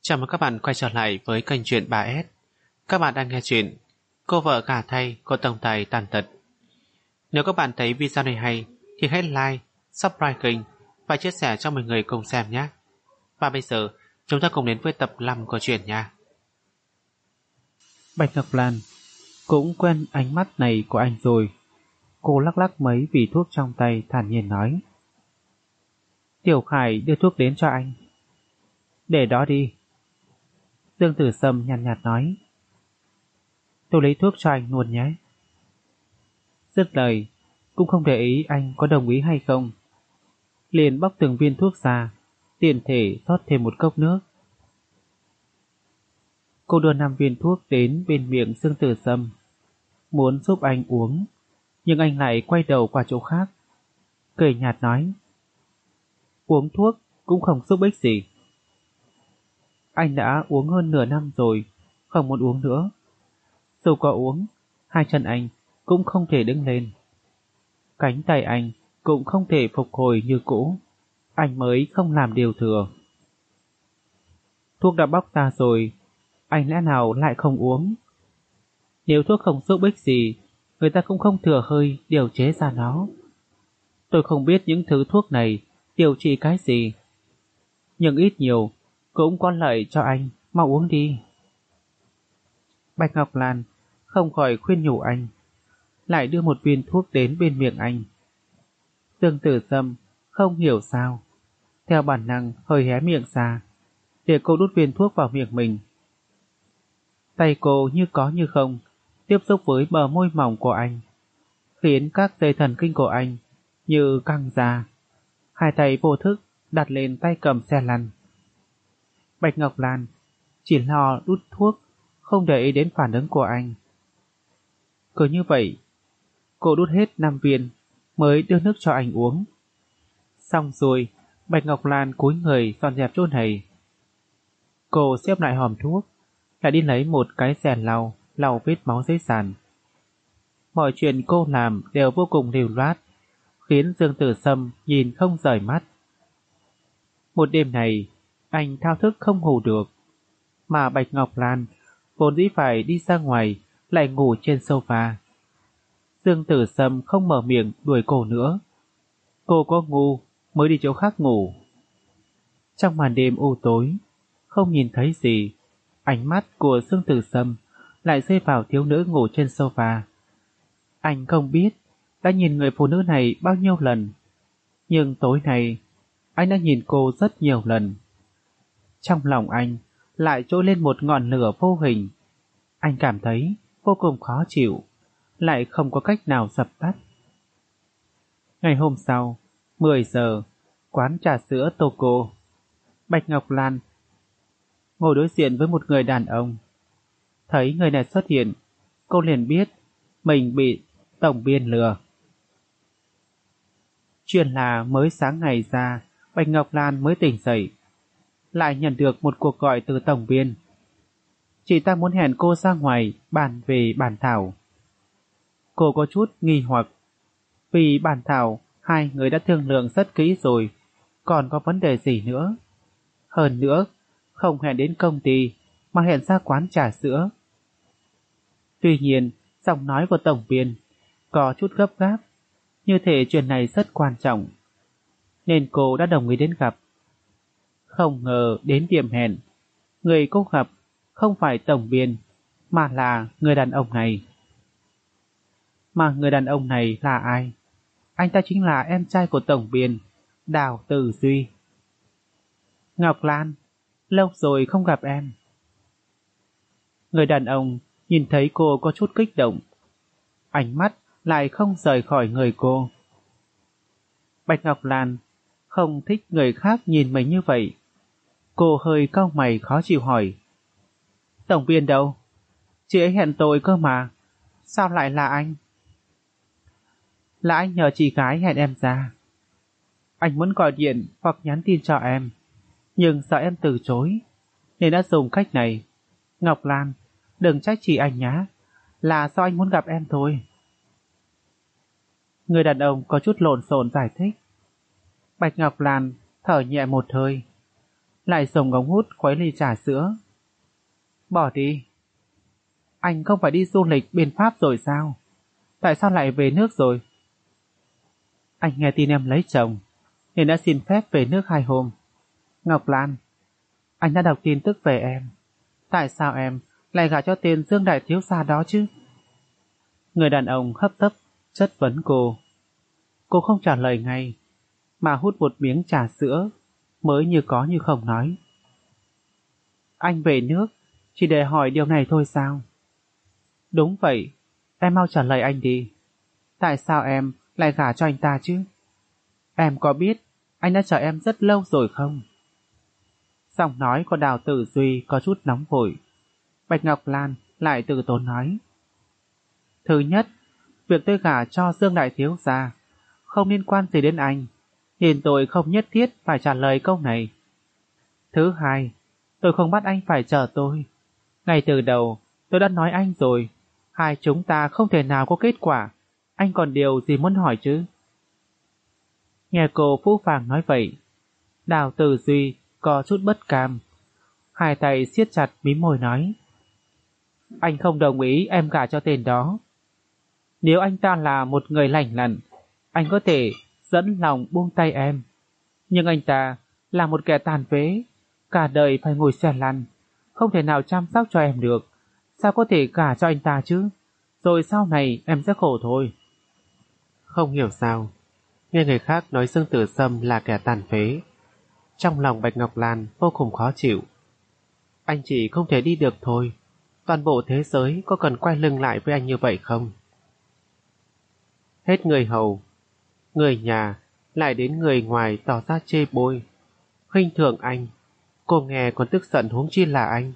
Chào mừng các bạn quay trở lại với kênh truyện 3S. Các bạn đang nghe chuyện Cô vợ gả thay của tổng tài tàn tật. Nếu các bạn thấy video này hay thì hãy like, subscribe kênh và chia sẻ cho mọi người cùng xem nhé. Và bây giờ chúng ta cùng đến với tập 5 của truyện nha. Bạch Ngọc Lan cũng quen ánh mắt này của anh rồi. Cô lắc lắc mấy vỉ thuốc trong tay, thản nhiên nói: Tiểu Khải đưa thuốc đến cho anh. Để đó đi. Dương Tử Sâm nhàn nhạt nói: Tôi lấy thuốc cho anh luôn nhé. Dứt lời, cũng không để ý anh có đồng ý hay không, liền bóc từng viên thuốc ra, tiện thể rót thêm một cốc nước. Cô đưa 5 viên thuốc đến bên miệng Dương Tử Sâm, muốn giúp anh uống, nhưng anh lại quay đầu qua chỗ khác, cười nhạt nói: Uống thuốc cũng không giúp ích gì. Anh đã uống hơn nửa năm rồi, không muốn uống nữa. Dù có uống, hai chân anh cũng không thể đứng lên, cánh tay anh cũng không thể phục hồi như cũ. Anh mới không làm điều thừa. Thuốc đã bóc ra rồi, anh lẽ nào lại không uống? Nếu thuốc không giúp ích gì, người ta cũng không thừa hơi điều chế ra nó. Tôi không biết những thứ thuốc này điều trị cái gì, nhưng ít nhiều cũng có lợi cho anh, mau uống đi. Bạch Ngọc Lan không khỏi khuyên nhủ anh, lại đưa một viên thuốc đến bên miệng anh. Dương Tử Sâm không hiểu sao, theo bản năng hơi hé miệng ra, để cô đút viên thuốc vào miệng mình. Tay cô như có như không tiếp xúc với bờ môi mỏng của anh, khiến các dây thần kinh của anh như căng ra. Hai tay vô thức đặt lên tay cầm xe lăn. Bạch Ngọc Lan chỉ lo đút thuốc, không để ý đến phản ứng của anh. Cứ như vậy, cô đút hết 5 viên mới đưa nước cho anh uống. Xong rồi, Bạch Ngọc Lan cúi người dọn dẹp chỗ này. Cô xếp lại hòm thuốc, lại đi lấy một cái rèn lau vết máu dưới sàn. Mọi chuyện cô làm đều vô cùng lưu loát, khiến Dương Tử Sâm nhìn không rời mắt. Một đêm này, anh thao thức không ngủ được, mà Bạch Ngọc Lan vốn dĩ phải đi ra ngoài lại ngủ trên sofa. Dương Tử Sâm không mở miệng đuổi cô nữa. Cô có ngu mới đi chỗ khác ngủ. Trong màn đêm u tối, không nhìn thấy gì, ánh mắt của Dương Tử Sâm lại rơi vào thiếu nữ ngủ trên sofa. Anh không biết đã nhìn người phụ nữ này bao nhiêu lần, nhưng tối nay anh đã nhìn cô rất nhiều lần. Trong lòng anh lại trỗi lên một ngọn lửa vô hình. Anh cảm thấy vô cùng khó chịu, lại không có cách nào dập tắt. Ngày hôm sau, 10 giờ, quán trà sữa Toco. Bạch Ngọc Lan ngồi đối diện với một người đàn ông. Thấy người này xuất hiện, cô liền biết mình bị tổng biên lừa. Chuyện là mới sáng ngày ra, Bạch Ngọc Lan mới tỉnh dậy, lại nhận được một cuộc gọi từ tổng biên. Chị ta muốn hẹn cô ra ngoài bàn về bản thảo. Cô có chút nghi hoặc, vì bản thảo hai người đã thương lượng rất kỹ rồi, còn có vấn đề gì nữa. Hơn nữa, không hẹn đến công ty mà hẹn ra quán trà sữa. Tuy nhiên, giọng nói của tổng biên có chút gấp gáp, như thể chuyện này rất quan trọng, nên cô đã đồng ý đến gặp. Không ngờ đến điểm hẹn, người cô gặp không phải tổng biên, mà là người đàn ông này. Mà người đàn ông này là ai? Anh ta chính là em trai của tổng biên, Đào Tử Duy. Ngọc Lan, lâu rồi không gặp em. Người đàn ông nhìn thấy cô có chút kích động, ánh mắt lại không rời khỏi người cô. Bạch Ngọc Lan không thích người khác nhìn mình như vậy. Cô hơi cau mày khó chịu hỏi: Tổng biên đâu? Chị ấy hẹn tôi cơ mà, sao lại là anh? Là anh nhờ chị gái hẹn em ra. Anh muốn gọi điện hoặc nhắn tin cho em, nhưng sợ em từ chối, nên đã dùng cách này. Ngọc Lan, đừng trách chị anh nhá, là do anh muốn gặp em thôi. Người đàn ông có chút lộn xộn giải thích. Bạch Ngọc Lan thở nhẹ một hơi, lại dùng ống hút khuấy ly trà sữa. Bỏ đi. Anh không phải đi du lịch bên Pháp rồi sao? Tại sao lại về nước rồi? Anh nghe tin em lấy chồng, nên đã xin phép về nước 2 hôm. Ngọc Lan, anh đã đọc tin tức về em. Tại sao em lại gả cho tên Dương đại thiếu gia đó chứ? Người đàn ông hấp tấp chất vấn cô. Cô không trả lời ngay, mà hút một miếng trà sữa, mới như có như không nói. Anh về nước chỉ để hỏi điều này thôi sao? Đúng vậy, em mau trả lời anh đi. Tại sao em lại gả cho anh ta chứ? Em có biết anh đã chờ em rất lâu rồi không? Giọng nói của Đào Tử Duy có chút nóng vội. Bạch Ngọc Lan lại từ tốn nói. Thứ nhất, việc tôi gả cho Dương đại thiếu gia không liên quan gì đến anh, nên tôi không nhất thiết phải trả lời câu này. Thứ hai, tôi không bắt anh phải chờ tôi. Ngay từ đầu, tôi đã nói anh rồi, hai chúng ta không thể nào có kết quả. Anh còn điều gì muốn hỏi chứ? Nghe cô phũ phàng nói vậy, Đào Tử Duy có chút bất cam. Hai tay siết chặt mím môi nói. Anh không đồng ý em gả cho tên đó. Nếu anh ta là một người lành lặn, anh có thể dẫn lòng buông tay em. Nhưng anh ta là một kẻ tàn phế, cả đời phải ngồi xe lăn, không thể nào chăm sóc cho em được. Sao có thể gả cho anh ta chứ? Rồi sau này em sẽ khổ thôi. Không hiểu sao, nghe người khác nói Dương Tử Sâm là kẻ tàn phế, trong lòng Bạch Ngọc Lan vô cùng khó chịu. Anh chỉ không thể đi được thôi. Toàn bộ thế giới có cần quay lưng lại với anh như vậy không? Hết người hầu, người nhà, lại đến người ngoài tỏ ra chê bôi, khinh thường anh. Cô nghe còn tức giận, huống chi là anh.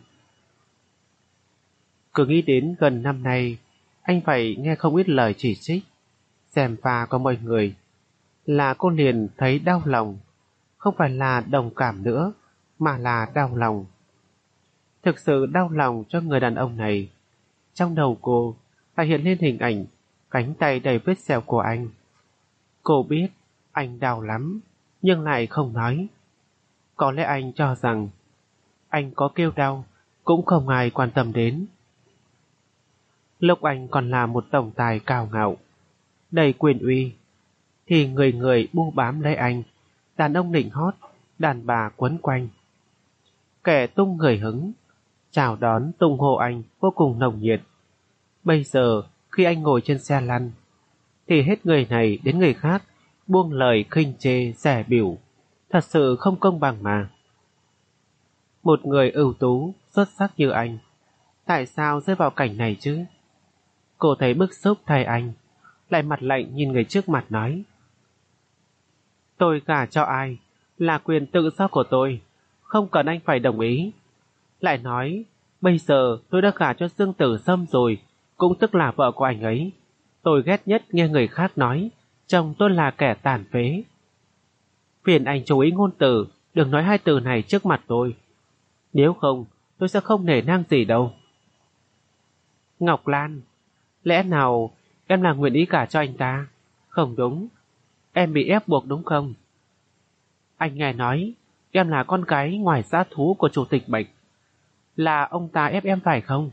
Cứ nghĩ đến gần năm nay anh phải nghe không ít lời chỉ trích, gièm pha của mọi người, là cô liền thấy đau lòng. Không phải là đồng cảm nữa, mà là đau lòng. Thực sự đau lòng cho người đàn ông này. Trong đầu cô lại hiện lên hình ảnh cánh tay đầy vết sẹo của anh. Cô biết anh đau lắm, nhưng lại không nói. Có lẽ anh cho rằng anh có kêu đau cũng không ai quan tâm đến. Lúc anh còn là một tổng tài cao ngạo, đầy quyền uy, thì người người bu bám lấy anh, đàn ông nịnh hót, đàn bà quấn quanh. Kẻ tung người hứng, chào đón tung hô anh vô cùng nồng nhiệt. Bây giờ khi anh ngồi trên xe lăn, thì hết người này đến người khác buông lời khinh chê rẻ biểu. Thật sự không công bằng mà. Một người ưu tú, xuất sắc như anh, tại sao rơi vào cảnh này chứ? Cô thấy bức xúc thay anh, lại mặt lạnh nhìn người trước mặt nói. Tôi gả cho ai là quyền tự do của tôi, không cần anh phải đồng ý. Lại nói, bây giờ tôi đã gả cho Dương Tử Sâm rồi, cũng tức là vợ của anh ấy. Tôi ghét nhất nghe người khác nói chồng tôi là kẻ tàn phế. Phiền anh chú ý ngôn từ, đừng nói hai từ này trước mặt tôi. Nếu không, tôi sẽ không nể nang gì đâu. Ngọc Lan, lẽ nào em là nguyện ý gả cho anh ta? Không đúng, em bị ép buộc đúng không? Anh nghe nói em là con gái ngoài giá thú của chủ tịch Bạch. Là ông ta ép em phải không?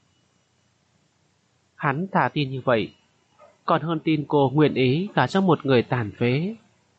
Hắn thả tin như vậy, còn hơn tin cô nguyện ý gả cho một người tàn phế.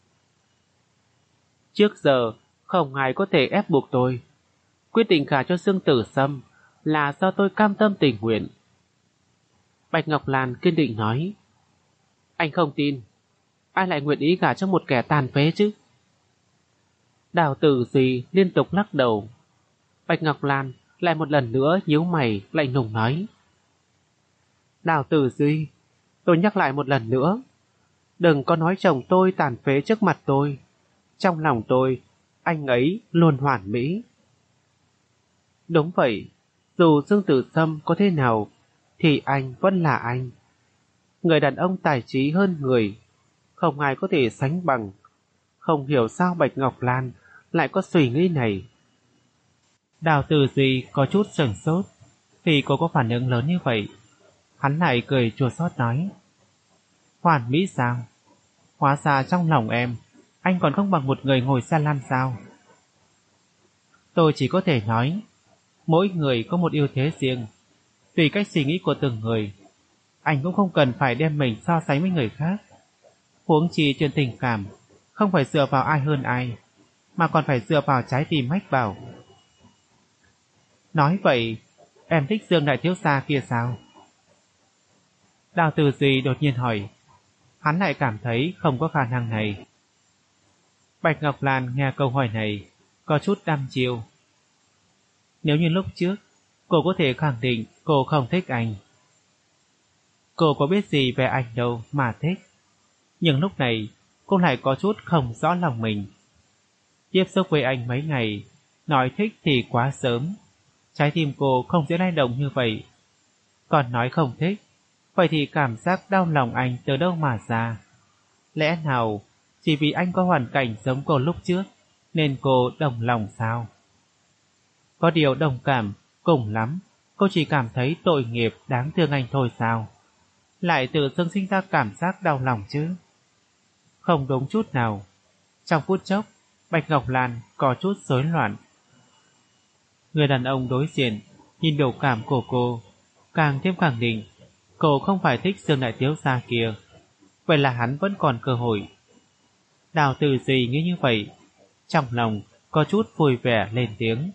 Trước giờ không ai có thể ép buộc tôi. Quyết định gả cho Dương Tử Sâm là do tôi cam tâm tình nguyện. Bạch Ngọc Lan kiên định nói. Anh không tin, ai lại nguyện ý gả cho một kẻ tàn phế chứ? Đào Tử Duy liên tục lắc đầu. Bạch Ngọc Lan lại một lần nữa nhíu mày lạnh lùng nói. Đào Tử Duy, tôi nhắc lại một lần nữa, đừng có nói chồng tôi tàn phế trước mặt tôi. Trong lòng tôi, anh ấy luôn hoàn mỹ. Đúng vậy, dù Dương Tử Sâm có thế nào, thì anh vẫn là anh. Người đàn ông tài trí hơn người, không ai có thể sánh bằng. Không hiểu sao Bạch Ngọc Lan lại có suy nghĩ này. Đào Tử Duy có chút sửng sốt vì cô có phản ứng lớn như vậy. Hắn lại cười chua xót nói. Hoàn mỹ sao? Hóa ra trong lòng em, anh còn không bằng một người ngồi xe lăn sao? Tôi chỉ có thể nói, mỗi người có một ưu thế riêng, tùy cách suy nghĩ của từng người. Anh cũng không cần phải đem mình so sánh với người khác. Huống chi chuyện tình cảm không phải dựa vào ai hơn ai, mà còn phải dựa vào trái tim mách bảo. Nói vậy, em thích Dương đại thiếu gia kia sao? Đào Từ Duy đột nhiên hỏi. Hắn lại cảm thấy không có khả năng này. Bạch Ngọc Lan nghe câu hỏi này có chút đăm chiêu. Nếu như lúc trước, cô có thể khẳng định cô không thích anh. Cô có biết gì về anh đâu mà thích. Nhưng lúc này, cô lại có chút không rõ lòng mình. Tiếp xúc với anh mấy ngày, nói thích thì quá sớm. Trái tim cô không dễ lay động như vậy. Còn nói không thích, vậy thì cảm giác đau lòng anh từ đâu mà ra? Lẽ nào chỉ vì anh có hoàn cảnh giống cô lúc trước nên cô đồng lòng sao? Có điều đồng cảm, cùng lắm cô chỉ cảm thấy tội nghiệp đáng thương anh thôi sao? Lại tự dưng sinh ra cảm giác đau lòng chứ? Không đúng chút nào. Trong phút chốc, Bạch Ngọc Lan có chút rối loạn. Người đàn ông đối diện nhìn biểu cảm của cô, càng thêm khẳng định cô không phải thích Dương đại thiếu gia kia. Vậy là hắn vẫn còn cơ hội. Đào Từ Duy nghĩ như vậy, trong lòng có chút vui vẻ lên tiếng.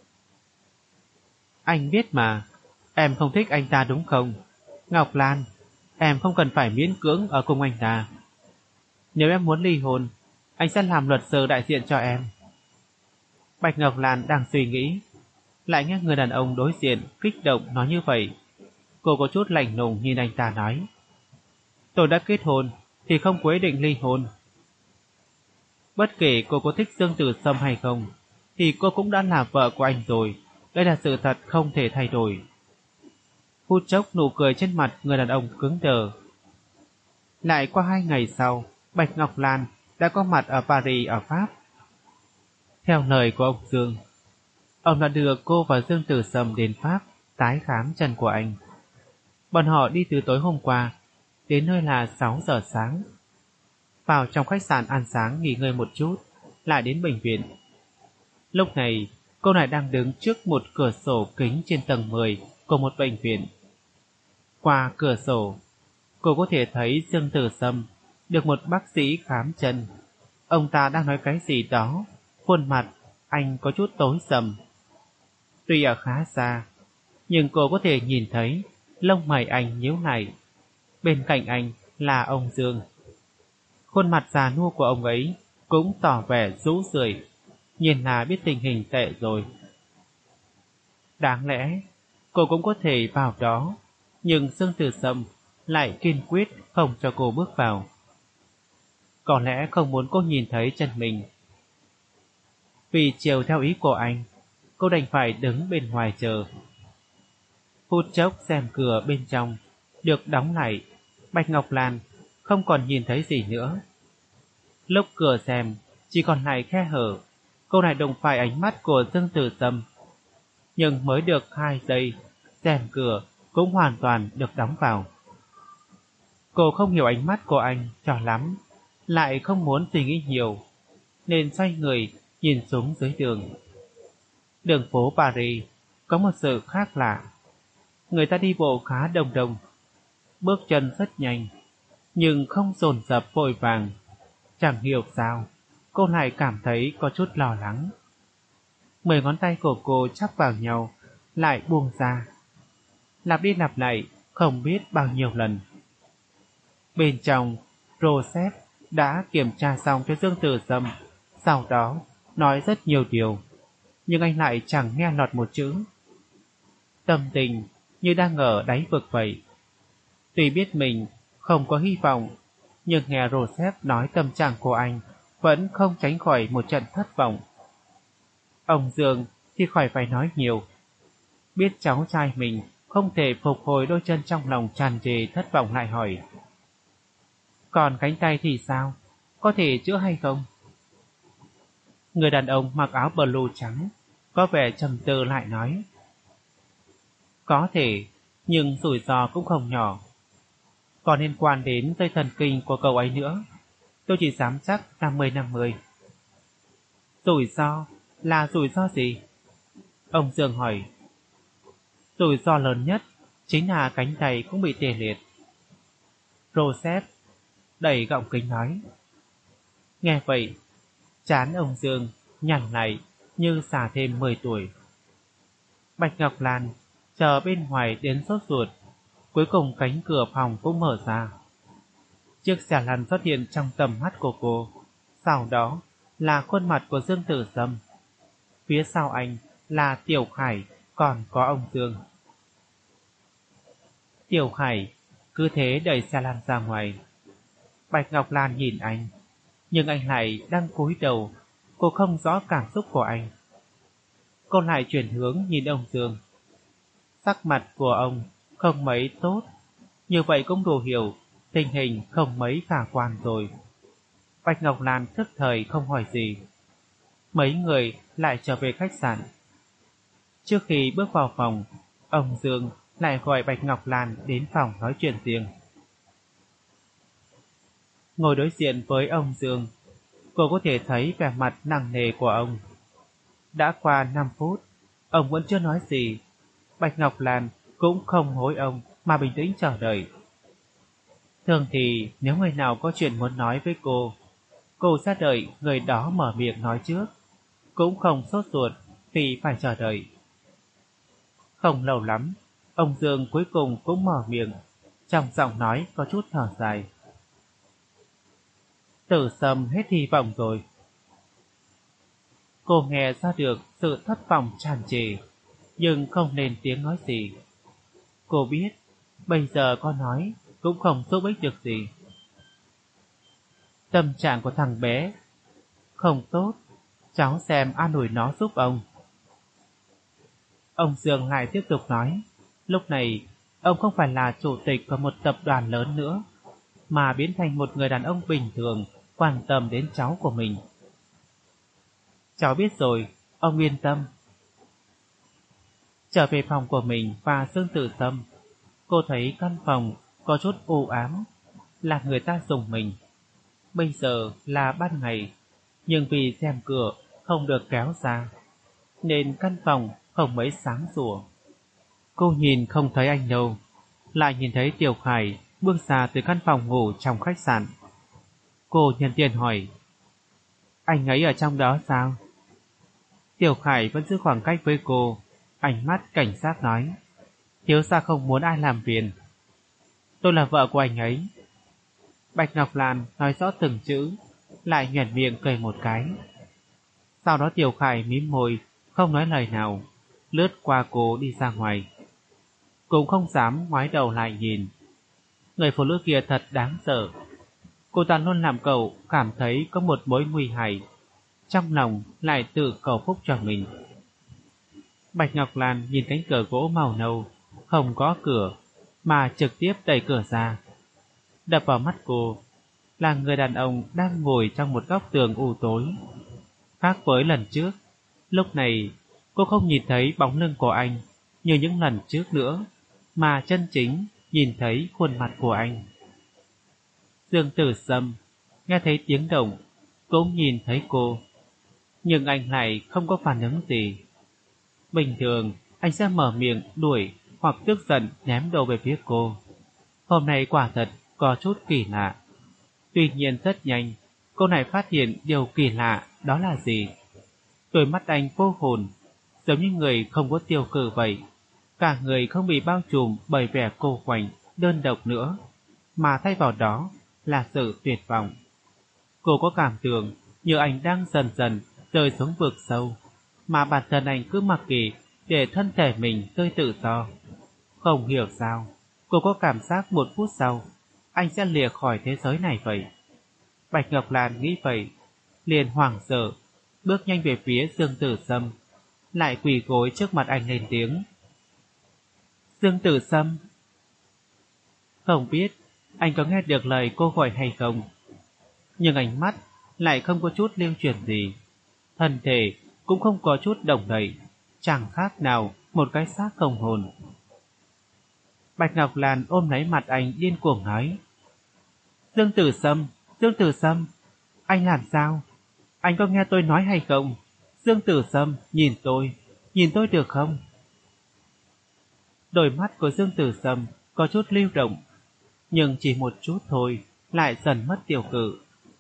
Anh biết mà, em không thích anh ta đúng không? Ngọc Lan, em không cần phải miễn cưỡng ở cùng anh ta. Nếu em muốn ly hôn, anh sẽ làm luật sư đại diện cho em. Bạch Ngọc Lan đang suy nghĩ, lại nghe người đàn ông đối diện kích động nói như vậy. Cô có chút lạnh lùng nhìn anh ta nói. Tôi đã kết hôn thì không có ý định ly hôn. Bất kể cô có thích Dương Tử Sâm hay không, thì cô cũng đã là vợ của anh rồi. Đây là sự thật không thể thay đổi. Phút chốc nụ cười trên mặt người đàn ông cứng đờ. Lại qua 2 ngày sau, Bạch Ngọc Lan đã có mặt ở Paris ở Pháp. Theo lời của ông Dương, ông đã đưa cô và Dương Tử Sâm đến Pháp tái khám chân của anh. Bọn họ đi từ tối hôm qua, đến nơi là 6 giờ sáng. Vào trong khách sạn ăn sáng nghỉ ngơi một chút, lại đến bệnh viện. Lúc này, cô này đang đứng trước một cửa sổ kính trên tầng 10 của một bệnh viện. Qua cửa sổ, cô có thể thấy Dương Tử Sâm được một bác sĩ khám chân. Ông ta đang nói cái gì đó, khuôn mặt anh có chút tối sầm. Tuy ở khá xa, nhưng cô có thể nhìn thấy lông mày anh nhíu lại. Bên cạnh anh là ông Dương. Khuôn mặt già nua của ông ấy cũng tỏ vẻ rũ rượi, nhìn là biết tình hình tệ rồi. Đáng lẽ cô cũng có thể vào đó, nhưng Dương Tử Sâm lại kiên quyết không cho cô bước vào. Có lẽ không muốn cô nhìn thấy chân mình. Vì chiều theo ý của anh, cô đành phải đứng bên ngoài chờ. Phút chốc rèm cửa bên trong được đóng lại, Bạch Ngọc Lan không còn nhìn thấy gì nữa. Lúc cửa rèm chỉ còn lại khe hở, cô này đụng phải ánh mắt của Dương Tử Sâm. Nhưng mới được 2 giây, rèm cửa cũng hoàn toàn được đóng vào. Cô không hiểu ánh mắt của anh cho lắm, lại không muốn suy nghĩ nhiều, nên xoay người nhìn xuống dưới đường. Đường phố Paris có một sự khác lạ. Người ta đi bộ khá đông đông, bước chân rất nhanh, nhưng không dồn dập vội vàng. Chẳng hiểu sao, cô lại cảm thấy có chút lo lắng. 10 ngón tay của cô chắp vào nhau, lại buông ra. Lặp đi lặp lại, không biết bao nhiêu lần. Bên trong, Roseph đã kiểm tra xong cho Dương Tử Sâm, sau đó nói rất nhiều điều, nhưng anh lại chẳng nghe lọt một chữ. Tâm tình như đang ở đáy vực vậy. Tuy biết mình không có hy vọng, nhưng nghe Roseph nói tâm trạng của anh vẫn không tránh khỏi một trận thất vọng. Ông Dương thì khỏi phải nói nhiều. Biết cháu trai mình không thể phục hồi đôi chân trong lòng tràn trề thất vọng, lại hỏi. Còn cánh tay thì sao? Có thể chữa hay không? Người đàn ông mặc áo blue trắng có vẻ trầm tư lại nói. Có thể, nhưng rủi ro cũng không nhỏ. Còn liên quan đến dây thần kinh của cậu ấy nữa, tôi chỉ dám chắc 50-50. Rủi ro là rủi ro gì? Ông Dương hỏi. Rủi ro lớn nhất chính là cánh tay cũng bị tê liệt. Joseph đẩy gọng kính nói. Nghe vậy, trán ông Dương nhăn lại như già thêm 10 tuổi. Bạch Ngọc Lan chờ bên ngoài đến sốt ruột. Cuối cùng cánh cửa phòng cũng mở ra. Chiếc xe lăn xuất hiện trong tầm mắt của cô. Sau đó là khuôn mặt của Dương Tử Sâm. Phía sau anh là Tiểu Khải, còn có ông Dương. Tiểu Khải cứ thế đẩy xe lăn ra ngoài. Bạch Ngọc Lan nhìn anh, nhưng anh lại đang cúi đầu. Cô không rõ cảm xúc của anh. Cô lại chuyển hướng nhìn ông Dương. Sắc mặt của ông không mấy tốt. Như vậy cũng đủ hiểu tình hình không mấy khả quan rồi. Bạch Ngọc Lan thức thời không hỏi gì. Mấy người lại trở về khách sạn. Trước khi bước vào phòng, ông Dương lại gọi Bạch Ngọc Lan đến phòng nói chuyện riêng. Ngồi đối diện với ông Dương, cô có thể thấy vẻ mặt nặng nề của ông. Đã qua 5 phút, ông vẫn chưa nói gì. Bạch Ngọc Lan cũng không hối ông mà bình tĩnh chờ đợi. Thường thì nếu người nào có chuyện muốn nói với cô sẽ đợi người đó mở miệng nói trước, cũng không sốt ruột vì phải chờ đợi. Không lâu lắm, ông Dương cuối cùng cũng mở miệng, trong giọng nói có chút thở dài. Tử Sâm hết hy vọng rồi. Cô nghe ra được sự thất vọng tràn trề, nhưng không lên tiếng nói gì. Cô biết, bây giờ có nói cũng không giúp ích được gì. Tâm trạng của thằng bé không tốt, cháu xem an ủi nó giúp ông. Ông Dương lại tiếp tục nói, lúc này ông không phải là chủ tịch của một tập đoàn lớn nữa, mà biến thành một người đàn ông bình thường quan tâm đến cháu của mình. Cháu biết rồi, ông yên tâm. Trở về phòng của mình và Dương Tử Sâm, cô thấy căn phòng có chút u ám, là người ta dùng mình. Bây giờ là ban ngày, nhưng vì rèm cửa không được kéo ra, nên căn phòng không mấy sáng sủa. Cô nhìn không thấy anh đâu, lại nhìn thấy Tiểu Khải bước ra từ căn phòng ngủ trong khách sạn. Cô nhân tiện hỏi, anh ấy ở trong đó sao? Tiểu Khải vẫn giữ khoảng cách với cô, ánh mắt cảnh giác nói, thiếu gia không muốn ai làm phiền. Tôi là vợ của anh ấy. Bạch Ngọc Lan nói rõ từng chữ, lại nhoẻn miệng cười một cái. Sau đó Tiểu Khải mím môi, không nói lời nào, lướt qua cô đi ra ngoài. Cũng không dám ngoái đầu lại nhìn. Người phụ nữ kia thật đáng sợ. Cô ta luôn làm cậu cảm thấy có một mối nguy hại, trong lòng lại tự cầu phúc cho mình. Bạch Ngọc Lan nhìn cánh cửa gỗ màu nâu, không có cửa, mà trực tiếp đẩy cửa ra. Đập vào mắt cô là người đàn ông đang ngồi trong một góc tường u tối. Khác với lần trước, lúc này cô không nhìn thấy bóng lưng của anh như những lần trước nữa, mà chân chính nhìn thấy khuôn mặt của anh. Dương Tử Sâm nghe thấy tiếng động cũng nhìn thấy cô, nhưng anh lại không có phản ứng gì. Bình thường anh sẽ mở miệng đuổi hoặc tức giận ném đồ về phía cô. Hôm nay quả thật có chút kỳ lạ. Tuy nhiên rất nhanh, cô này phát hiện điều kỳ lạ đó là gì. Đôi mắt anh vô hồn, giống như người không có tiêu cự vậy. Cả người không bị bao trùm bởi vẻ cô quạnh, đơn độc nữa, mà thay vào đó là sự tuyệt vọng. Cô có cảm tưởng như anh đang dần dần rơi xuống vực sâu, mà bản thân anh cứ mặc kệ để thân thể mình rơi tự do. Không hiểu sao, cô có cảm giác một phút sau anh sẽ lìa khỏi thế giới này vậy. Bạch Ngọc Lan nghĩ vậy, liền hoảng sợ, bước nhanh về phía Dương Tử Sâm, lại quỳ gối trước mặt anh lên tiếng. Dương Tử Sâm. Không biết anh có nghe được lời cô gọi hay không, nhưng ánh mắt lại không có chút lưu chuyển gì, thân thể cũng không có chút động đậy, chẳng khác nào một cái xác không hồn. Bạch Ngọc Lan ôm lấy mặt anh điên cuồng nói, Dương Tử Sâm, Dương Tử Sâm, anh làm sao? Anh có nghe tôi nói hay không? Dương Tử Sâm, nhìn tôi, nhìn tôi được không? Đôi mắt của Dương Tử Sâm có chút lưu động, nhưng chỉ một chút thôi lại dần mất tiêu cự.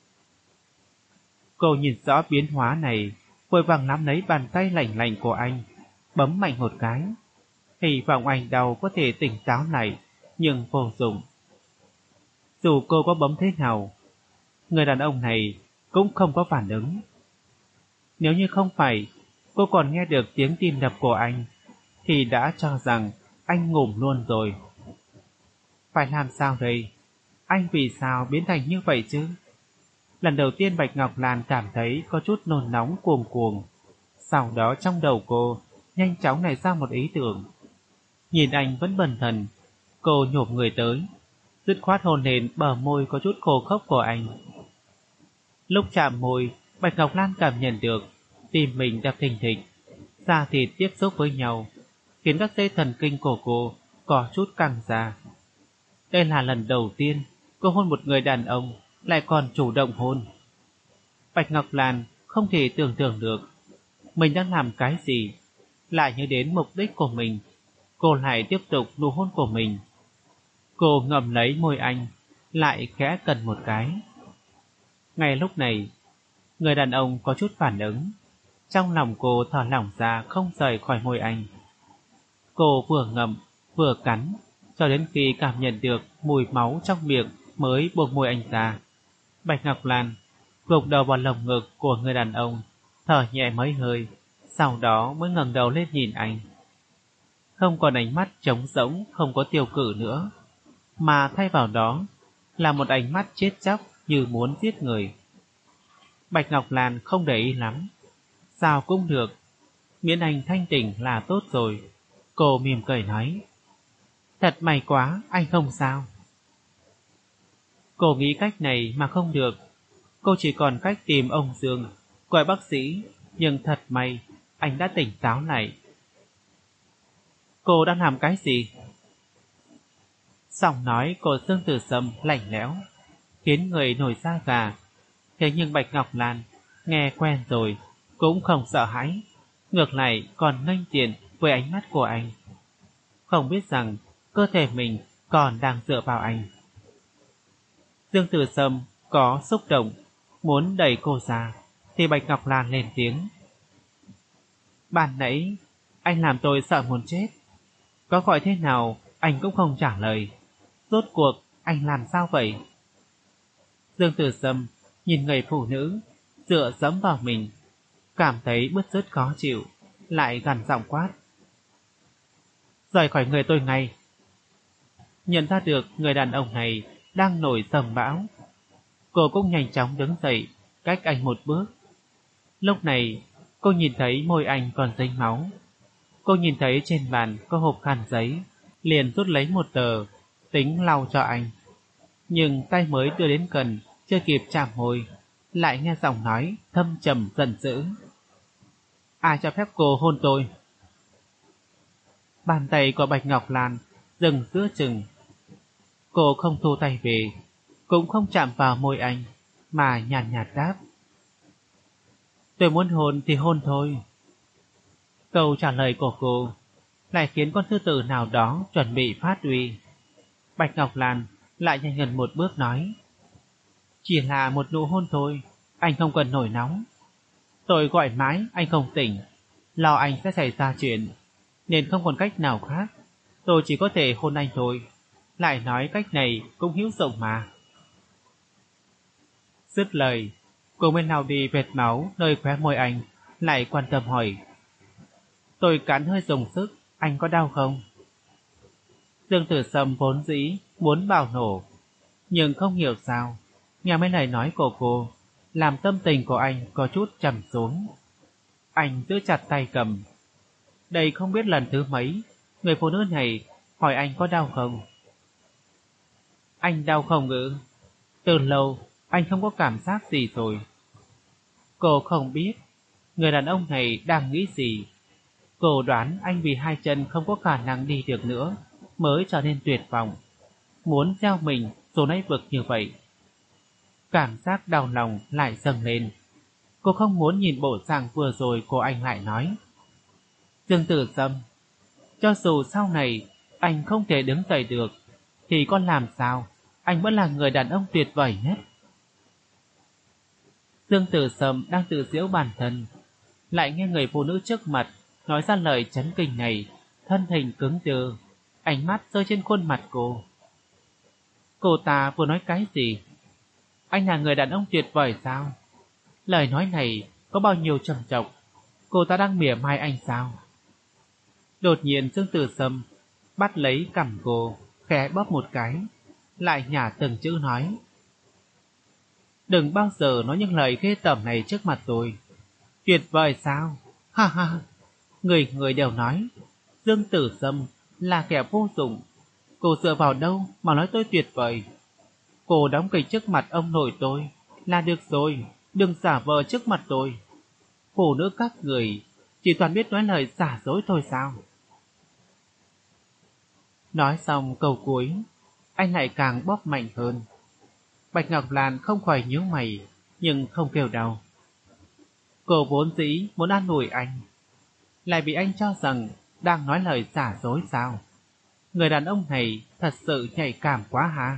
Cô nhìn rõ biến hóa này, vội vàng nắm lấy bàn tay lạnh lạnh của anh, bấm mạnh một cái. Hy vọng anh đau có thể tỉnh táo lại, nhưng vô dụng. Dù cô có bấm thế nào, người đàn ông này cũng không có phản ứng. Nếu như không phải cô còn nghe được tiếng tim đập của anh, thì đã cho rằng anh ngủm luôn rồi. Phải làm sao đây? Anh vì sao biến thành như vậy chứ? Lần đầu tiên Bạch Ngọc Lan cảm thấy có chút nôn nóng cuồng cuồng. Sau đó trong đầu cô nhanh chóng nảy ra một ý tưởng. Nhìn anh vẫn bần thần, cô nhổm người tới, dứt khoát hôn lên bờ môi có chút khô khốc của anh. Lúc chạm môi, Bạch Ngọc Lan cảm nhận được tim mình đập thình thịch, da thịt tiếp xúc với nhau, khiến các dây thần kinh của cô có chút căng ra. Đây là lần đầu tiên cô hôn một người đàn ông, lại còn chủ động hôn. Bạch Ngọc Lan không thể tưởng tượng được mình đang làm cái gì, lại nhớ đến mục đích của mình. Cô lại tiếp tục nụ hôn của mình. Cô ngậm lấy môi anh, lại khẽ cần một cái. Ngay lúc này, người đàn ông có chút phản ứng. Trong lòng cô thở lỏng ra không rời khỏi môi anh. Cô vừa ngậm, vừa cắn, cho đến khi cảm nhận được mùi máu trong miệng mới buông môi anh ra. Bạch Ngọc Lan gục đầu vào lồng ngực của người đàn ông, thở nhẹ mấy hơi, sau đó mới ngẩng đầu lên nhìn anh. Không còn ánh mắt trống rỗng, không có tiêu cự nữa, mà thay vào đó là một ánh mắt chết chóc như muốn giết người. Bạch Ngọc Lan không để ý lắm. Sao cũng được, miễn anh thanh tỉnh là tốt rồi. Cô mỉm cười nói, thật may quá, anh không sao. Cô nghĩ cách này mà không được, cô chỉ còn cách tìm ông Dương, gọi bác sĩ, nhưng thật may, anh đã tỉnh táo lại. Cô đang làm cái gì? Giọng nói của Dương Tử Sâm lạnh lẽo, khiến người nổi da gà. Thế nhưng Bạch Ngọc Lan nghe quen rồi, cũng không sợ hãi, ngược lại còn nghênh diện với ánh mắt của anh. Không biết rằng cơ thể mình còn đang dựa vào anh. Dương Tử Sâm có xúc động, muốn đẩy cô ra, thì Bạch Ngọc Lan lên tiếng. Ban nãy, anh làm tôi sợ muốn chết. Có gọi thế nào, anh cũng không trả lời. Rốt cuộc, anh làm sao vậy? Dương Tử Sâm nhìn người phụ nữ dựa dẫm vào mình, cảm thấy bứt rứt khó chịu, lại gằn giọng quát. Rời khỏi người tôi ngay. Nhận ra được người đàn ông này đang nổi sầm bão, cô cũng nhanh chóng đứng dậy, cách anh một bước. Lúc này, cô nhìn thấy môi anh còn dính máu. Cô nhìn thấy trên bàn có hộp khăn giấy, liền rút lấy một tờ, tính lau cho anh. Nhưng tay mới đưa đến gần, chưa kịp chạm môi, lại nghe giọng nói thâm trầm giận dữ. Ai cho phép cô hôn tôi? Bàn tay của Bạch Ngọc Lan dừng giữa chừng. Cô không thu tay về, cũng không chạm vào môi anh, mà nhàn nhạt đáp. Tôi muốn hôn thì hôn thôi. Câu trả lời của cô lại khiến con sư tử nào đó chuẩn bị phát uy. Bạch Ngọc Lan lại nhanh gần một bước nói. Chỉ là một nụ hôn thôi, anh không cần nổi nóng. Tôi gọi mãi anh không tỉnh, lo anh sẽ xảy ra chuyện, nên không còn cách nào khác. Tôi chỉ có thể hôn anh thôi. Lại nói cách này cũng hữu dụng mà. Dứt lời, cô mới lau đi vệt máu nơi khóe môi anh, lại quan tâm hỏi. Tôi cắn hơi dùng sức, anh có đau không? Dương Tử Sâm vốn dĩ muốn bạo nổ, nhưng không hiểu sao, nghe mấy lời nói của cô làm tâm tình của anh có chút trầm xuống. Anh giữ chặt tay cầm. Đây không biết lần thứ mấy người phụ nữ này hỏi anh có đau không. Anh đau không ư? Từ lâu anh không có cảm giác gì rồi. Cô không biết người đàn ông này đang nghĩ gì. Cô đoán anh vì hai chân không có khả năng đi được nữa mới trở nên tuyệt vọng, muốn gieo mình xuống đáy vực như vậy. Cảm giác đau lòng lại dâng lên. Cô không muốn nhìn bộ dạng vừa rồi của anh lại nói. Dương Tử Sâm, cho dù sau này anh không thể đứng dậy được, thì con làm sao, anh vẫn là người đàn ông tuyệt vời nhất. Dương Tử Sâm đang tự giễu bản thân, lại nghe người phụ nữ trước mặt nói ra lời chấn kinh này, thân hình cứng đờ, ánh mắt rơi trên khuôn mặt cô. Cô ta vừa nói cái gì? Anh là người đàn ông tuyệt vời sao? Lời nói này có bao nhiêu trầm trọng? Cô ta đang mỉa mai anh sao? Đột nhiên Dương Tử Sâm bắt lấy cằm cô, khẽ bóp một cái, lại nhả từng chữ nói: đừng bao giờ nói những lời ghê tởm này trước mặt tôi. Tuyệt vời sao? Ha ha, người người đều nói Dương Tử Sâm là kẻ vô dụng. Cô dựa vào đâu mà nói tôi tuyệt vời? Cô đóng kịch trước mặt ông nội tôi là được rồi, đừng giả vờ trước mặt tôi. Phụ nữ các người chỉ toàn biết nói lời giả dối thôi sao? Nói xong câu cuối, anh lại càng bóp mạnh hơn. Bạch Ngọc Lan không khỏi nhíu mày, nhưng không kêu đau. Cô vốn dĩ muốn an ủi anh, lại bị anh cho rằng đang nói lời giả dối sao? Người đàn ông này thật sự nhạy cảm quá ha.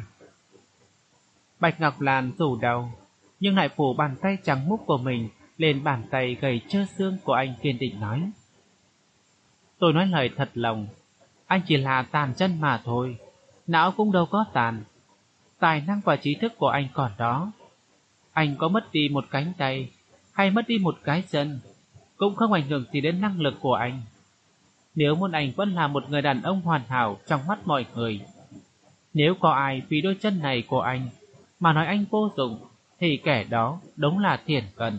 Bạch Ngọc Lan dù đau, nhưng lại phủ bàn tay trắng múc của mình lên bàn tay gầy trơ xương của anh, kiên định nói: tôi nói lời thật lòng, anh chỉ là tàn chân mà thôi, não cũng đâu có tàn. Tài năng và trí thức của anh còn đó. Anh có mất đi một cánh tay hay mất đi một cái chân cũng không ảnh hưởng gì đến năng lực của anh. Nếu muốn anh vẫn là một người đàn ông hoàn hảo trong mắt mọi người, nếu có ai vì đôi chân này của anh mà nói anh vô dụng, thì kẻ đó đúng là thiển cận.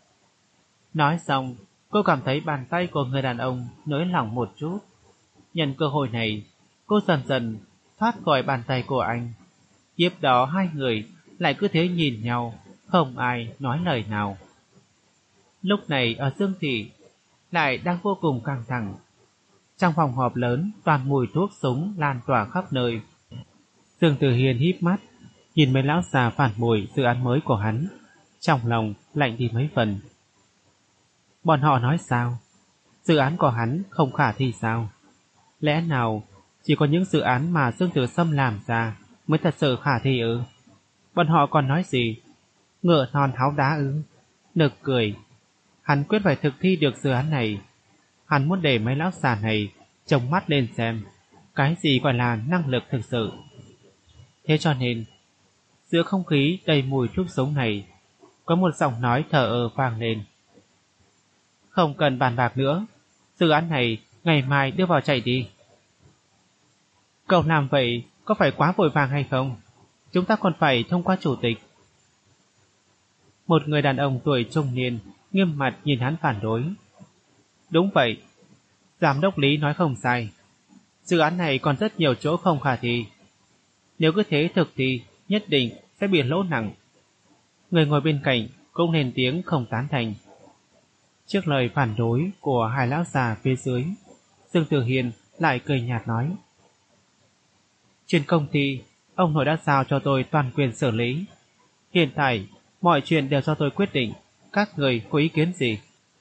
Nói xong, cô cảm thấy bàn tay của người đàn ông nới lỏng một chút. Nhân cơ hội này, cô dần dần thoát khỏi bàn tay của anh. Tiếp đó hai người lại cứ thế nhìn nhau, không ai nói lời nào. Lúc này ở Dương Thị lại đang vô cùng căng thẳng. Trong phòng họp lớn, toàn mùi thuốc súng lan tỏa khắp nơi. Dương Tử Hiên híp mắt nhìn mấy lão già phản bội dự án mới của hắn, trong lòng lạnh đi mấy phần. Bọn họ nói sao? Dự án của hắn không khả thi sao? Lẽ nào chỉ có những dự án mà Dương Tử Sâm làm ra mới thật sự khả thi ư? Bọn họ còn nói gì? Ngựa non háo đá ư? Nực cười. Hắn quyết phải thực thi được dự án này. Hắn muốn để mấy lão già này trông mắt lên xem cái gì gọi là năng lực thực sự. Thế cho nên giữa không khí đầy mùi thuốc súng này, có một giọng nói thờ ơ vang lên: không cần bàn bạc nữa, dự án này ngày mai đưa vào chạy đi. Cậu làm vậy có phải quá vội vàng hay không? Chúng ta còn phải thông qua chủ tịch. Một người đàn ông tuổi trung niên nghiêm mặt nhìn hắn phản đối. Đúng vậy, giám đốc Lý nói không sai, dự án này còn rất nhiều chỗ không khả thi. Nếu cứ thế thực thi, nhất định sẽ bị lỗ nặng. Người ngồi bên cạnh cũng lên tiếng không tán thành. Trước lời phản đối của hai lão già phía dưới, Dương Tử Hiên lại cười nhạt nói: trên công ty, ông nội đã giao cho tôi toàn quyền xử lý. Hiện tại, mọi chuyện đều do tôi quyết định. Các người có ý kiến gì?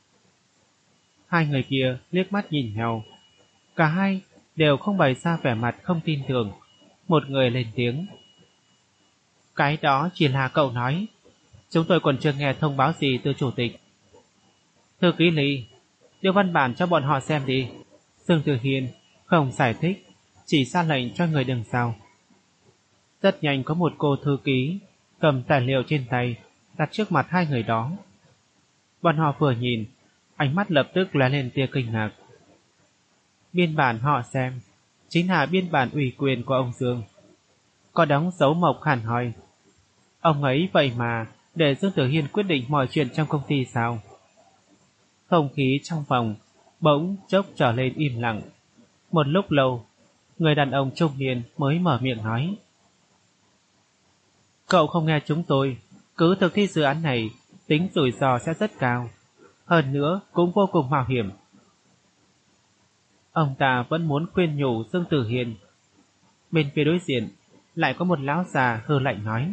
Hai người kia liếc mắt nhìn nhau. Cả hai đều không bày ra vẻ mặt không tin tưởng. Một người lên tiếng: cái đó chỉ là cậu nói. Chúng tôi còn chưa nghe thông báo gì từ chủ tịch. Thư ký Lý, đưa văn bản cho bọn họ xem đi. Dương Tử Hiên không giải thích, chỉ ra lệnh cho người đằng sau. Rất nhanh có một cô thư ký cầm tài liệu trên tay đặt trước mặt hai người đó. Bọn họ vừa nhìn, ánh mắt lập tức lóe lên tia kinh ngạc. Biên bản họ xem chính là biên bản ủy quyền của ông Dương, có đóng dấu mộc hẳn hoi. Ông ấy vậy mà để Dương Tử Hiên quyết định mọi chuyện trong công ty sao? Không khí trong phòng bỗng chốc trở lên im lặng. Một lúc lâu, người đàn ông trung niên mới mở miệng nói: cậu không nghe chúng tôi, cứ thực thi dự án này, tính rủi ro sẽ rất cao, hơn nữa cũng vô cùng mạo hiểm. Ông ta vẫn muốn khuyên nhủ Dương Tử Hiên. Bên phía đối diện lại có một lão già hừ lạnh nói: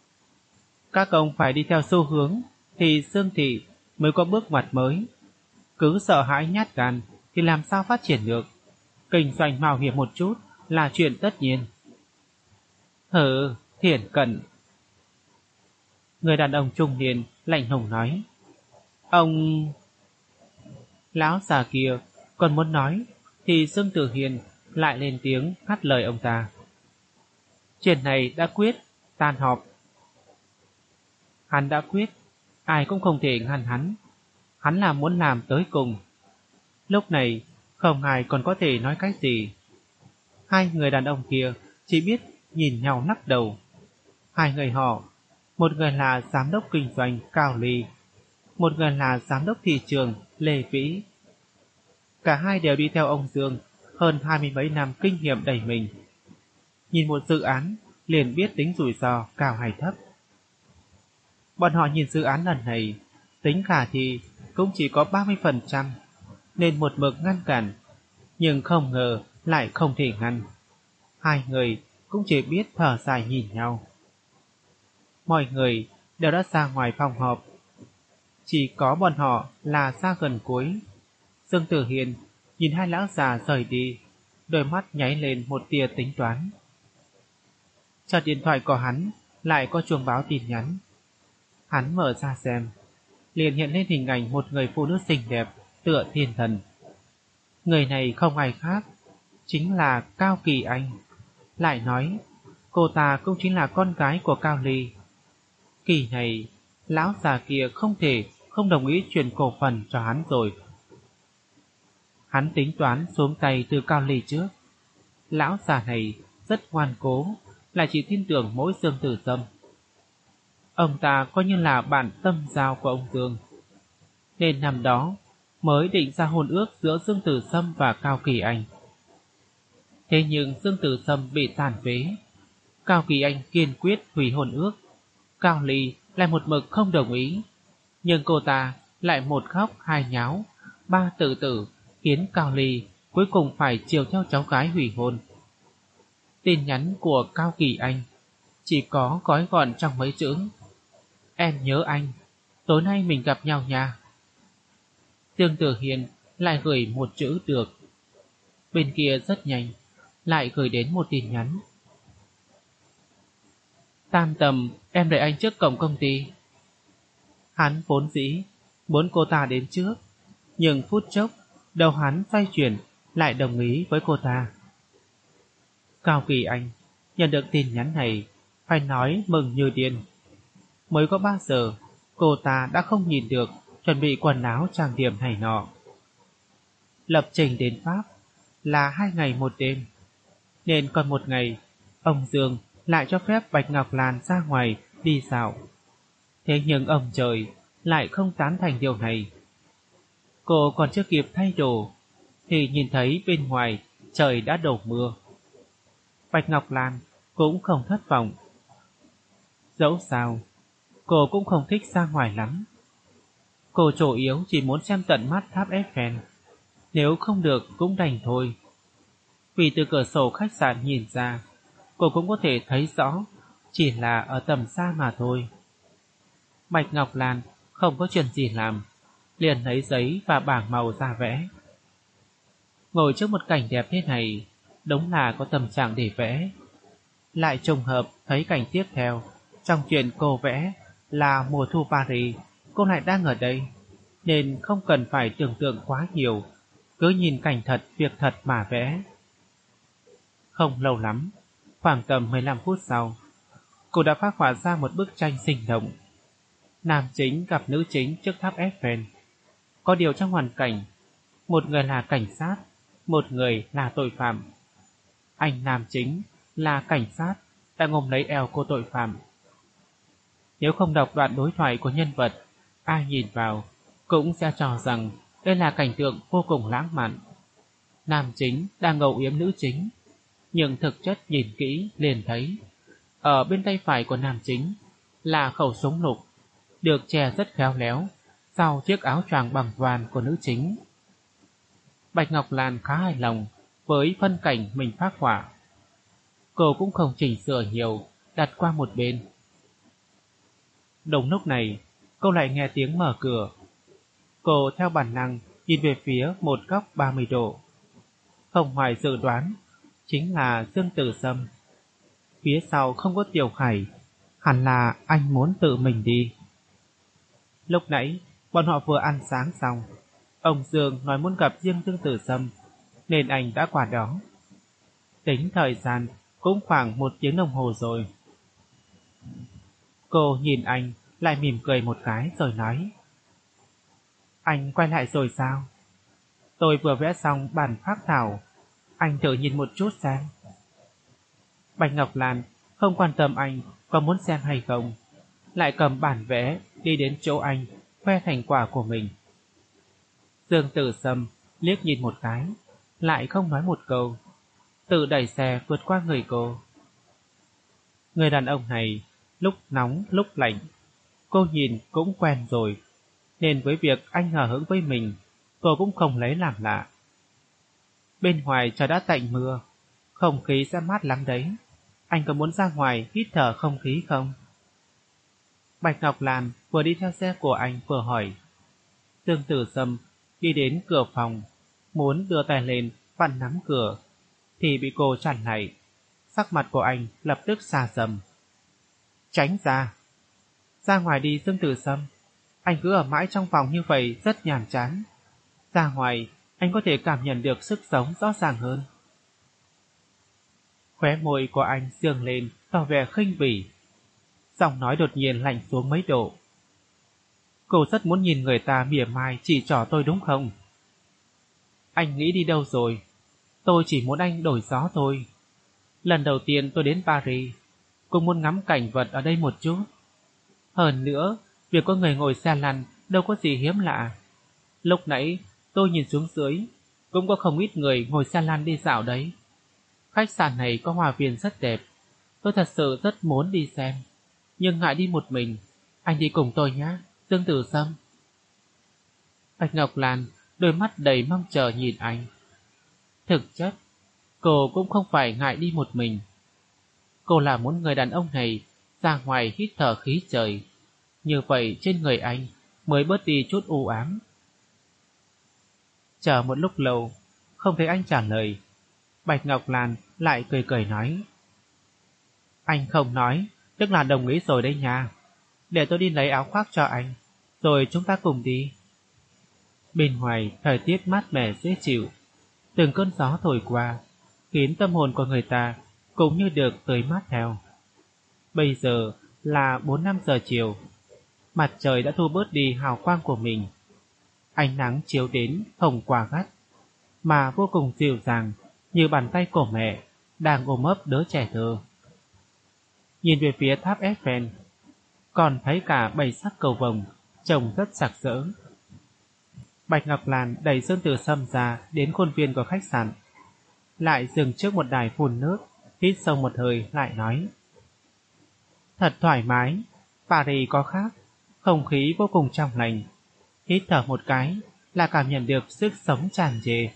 các ông phải đi theo xu hướng thì Dương Thị mới có bước ngoặt mới. Cứ sợ hãi nhát gan thì làm sao phát triển được. Kinh doanh mạo hiểm một chút là chuyện tất nhiên. Hừ, Thiển Cận. Người đàn ông trung niên lạnh lùng nói. Ông... Lão già kia còn muốn nói thì Dương Tử Hiền lại lên tiếng ngắt lời ông ta. Chuyện này đã quyết, tan họp. Hắn đã quyết, ai cũng không thể ngăn hắn. Hắn là muốn làm tới cùng. Lúc này không ai còn có thể nói cái gì. Hai người đàn ông kia chỉ biết nhìn nhau lắc đầu. Hai người họ, một người là giám đốc kinh doanh Cao Ly, một người là giám đốc thị trường Lê Vĩ. Cả hai đều đi theo ông Dương hơn 20 mấy năm kinh nghiệm đầy mình. Nhìn một dự án liền biết tính rủi ro cao hay thấp. Bọn họ nhìn dự án lần này, tính khả thi cũng chỉ có 30%, nên một mực ngăn cản, nhưng không ngờ lại không thể ngăn. Hai người cũng chỉ biết thở dài nhìn nhau. Mọi người đều đã ra ngoài phòng họp. Chỉ có bọn họ là ra gần cuối. Dương Tử Hiền nhìn hai lão già rời đi, đôi mắt nháy lên một tia tính toán. Chợt điện thoại của hắn lại có chuông báo tin nhắn. Hắn mở ra xem, liền hiện lên hình ảnh một người phụ nữ xinh đẹp tựa thiên thần. Người này không ai khác, chính là Cao Kỳ Anh. Lại nói, cô ta cũng chính là con gái của Cao Ly. Kỳ này, lão già kia không thể không đồng ý chuyển cổ phần cho hắn rồi. Hắn tính toán xuống tay từ Cao Ly trước. Lão già này rất ngoan cố, lại chỉ tin tưởng mỗi Dương Tử Sâm. Ông ta coi như là bạn tâm giao của ông Dương, nên năm đó mới định ra hôn ước giữa Dương Tử Sâm và Cao Kỳ Anh. Thế nhưng Dương Tử Sâm bị tàn phế, Cao Kỳ Anh kiên quyết hủy hôn ước. Cao Ly lại một mực không đồng ý, nhưng cô ta lại một khóc hai nháo, ba tự tử, khiến Cao Ly cuối cùng phải chiều theo cháu gái hủy hôn. Tin nhắn của Cao Kỳ Anh chỉ có gói gọn trong mấy chữ: Em nhớ anh, tối nay mình gặp nhau nha. Dương Tử Hiền lại gửi một chữ được. Bên kia rất nhanh lại gửi đến một tin nhắn: Tan tầm em đợi anh trước cổng công ty. Hắn vốn dĩ muốn cô ta đến trước, nhưng phút chốc đầu hắn xoay chuyển, lại đồng ý với cô ta. Cao Kỳ Anh nhận được tin nhắn này phải nói mừng như điên. Mới có 3 giờ, cô ta đã không nhìn được chuẩn bị quần áo trang điểm này nọ. Lập trình đến Pháp là 2 ngày 1 đêm, nên còn 1 ngày ông Dương lại cho phép Bạch Ngọc Lan ra ngoài đi dạo. Thế nhưng ông trời lại không tán thành điều này. Cô còn chưa kịp thay đồ thì nhìn thấy bên ngoài trời đã đổ mưa. Bạch Ngọc Lan cũng không thất vọng. Dẫu sao, cô cũng không thích ra ngoài lắm. Cô chủ yếu chỉ muốn xem tận mắt tháp Eiffel. Nếu không được cũng đành thôi. Vì từ cửa sổ khách sạn nhìn ra, cô cũng có thể thấy rõ, chỉ là ở tầm xa mà thôi. Bạch Ngọc Lan không có chuyện gì làm, liền lấy giấy và bảng màu ra vẽ. Ngồi trước một cảnh đẹp thế này, đúng là có tâm trạng để vẽ. Lại trùng hợp thấy cảnh tiếp theo, trong chuyện cô vẽ là mùa thu Paris, cô lại đang ở đây, nên không cần phải tưởng tượng quá nhiều, cứ nhìn cảnh thật việc thật mà vẽ. Không lâu lắm, khoảng tầm 15 phút sau, cô đã phác họa ra một bức tranh sinh động. Nam chính gặp nữ chính trước tháp Eiffel. Có điều trong hoàn cảnh, một người là cảnh sát, một người là tội phạm. Anh nam chính là cảnh sát đã ôm lấy eo cô tội phạm. Nếu không đọc đoạn đối thoại của nhân vật, ai nhìn vào cũng sẽ cho rằng đây là cảnh tượng vô cùng lãng mạn. Nam chính đang ngầu yếm nữ chính, nhưng thực chất nhìn kỹ liền thấy ở bên tay phải của nam chính là khẩu súng lục, được che rất khéo léo sau chiếc áo choàng bằng voan của nữ chính. Bạch Ngọc Lan khá hài lòng với phân cảnh mình phác họa. Cô cũng không chỉnh sửa nhiều, đặt qua một bên. Đúng lúc này, cô lại nghe tiếng mở cửa. Cô theo bản năng nhìn về phía một góc 30 độ. Không ngoài dự đoán, chính là Dương Tử Sâm. Phía sau không có Tiểu Khải, hẳn là anh muốn tự mình đi. Lúc nãy, bọn họ vừa ăn sáng xong. Ông Dương nói muốn gặp riêng Dương Tử Sâm, nên anh đã qua đó. Tính thời gian cũng khoảng 1 tiếng đồng hồ rồi. Cô nhìn anh, lại mỉm cười một cái rồi nói: Anh quay lại rồi sao? Tôi vừa vẽ xong bản phác thảo, anh thử nhìn một chút xem. Bạch Ngọc Lan không quan tâm anh có muốn xem hay không, lại cầm bản vẽ đi đến chỗ anh, khoe thành quả của mình. Dương Tử Sâm liếc nhìn một cái, lại không nói một câu, tự đẩy xe vượt qua người cô. Người đàn ông này lúc nóng lúc lạnh, cô nhìn cũng quen rồi, nên với việc anh hờ hững với mình, cô cũng không lấy làm lạ. Bên ngoài trời đã tạnh mưa, không khí sẽ mát lắm đấy. Anh có muốn ra ngoài hít thở không khí không? Bạch Ngọc Lan vừa đi theo xe của anh vừa hỏi. Dương Tử Sâm đi đến cửa phòng, muốn đưa tay lên vặn nắm cửa, thì bị cô chặn lại. Sắc mặt của anh lập tức xa sầm. Tránh ra! Ra ngoài đi Dương Tử Sâm, anh cứ ở mãi trong phòng như vậy rất nhàm chán. Ra ngoài, anh có thể cảm nhận được sức sống rõ ràng hơn. Khóe môi của anh dương lên, tỏ vẻ khinh bỉ. Giọng nói đột nhiên lạnh xuống mấy độ. Cô rất muốn nhìn người ta mỉa mai chỉ trỏ tôi đúng không? Anh nghĩ đi đâu rồi? Tôi chỉ muốn anh đổi gió thôi. Lần đầu tiên tôi đến Paris, cũng muốn ngắm cảnh vật ở đây một chút. Hơn nữa, việc có người ngồi xe lăn đâu có gì hiếm lạ. Lúc nãy tôi nhìn xuống dưới, cũng có không ít người ngồi xe lăn đi dạo đấy. Khách sạn này có hoa viên rất đẹp, tôi thật sự rất muốn đi xem, nhưng ngại đi một mình. Anh đi cùng tôi nhé, Dương Tử Sâm. Bạch Ngọc Lan đôi mắt đầy mong chờ nhìn anh. Thực chất, cô cũng không phải ngại đi một mình. Cô là muốn người đàn ông này ra ngoài hít thở khí trời, như vậy trên người anh mới bớt đi chút u ám. Chờ một lúc lâu, không thấy anh trả lời, Bạch Ngọc Lan lại cười cười nói: Anh không nói, tức là đồng ý rồi đấy nha. Để tôi đi lấy áo khoác cho anh, rồi chúng ta cùng đi. Bên ngoài thời tiết mát mẻ dễ chịu, từng cơn gió thổi qua, khiến tâm hồn của người ta cũng như được tươi mát theo. Bây giờ là 4-5 giờ chiều, mặt trời đã thu bớt đi hào quang của mình. Ánh nắng chiếu đến hồng quả gắt, mà vô cùng dịu dàng, như bàn tay của mẹ đang ôm ấp đứa trẻ thơ. Nhìn về phía tháp Eiffel, còn thấy cả 7 sắc cầu vồng trông rất sặc sỡ. Bạch Ngọc Lan đẩy Dương Tử Sâm ra đến khuôn viên của khách sạn, lại dừng trước một đài phun nước, hít sâu một hơi lại nói: Thật thoải mái, Paris có khác, không khí vô cùng trong lành, hít thở một cái là cảm nhận được sức sống tràn trề.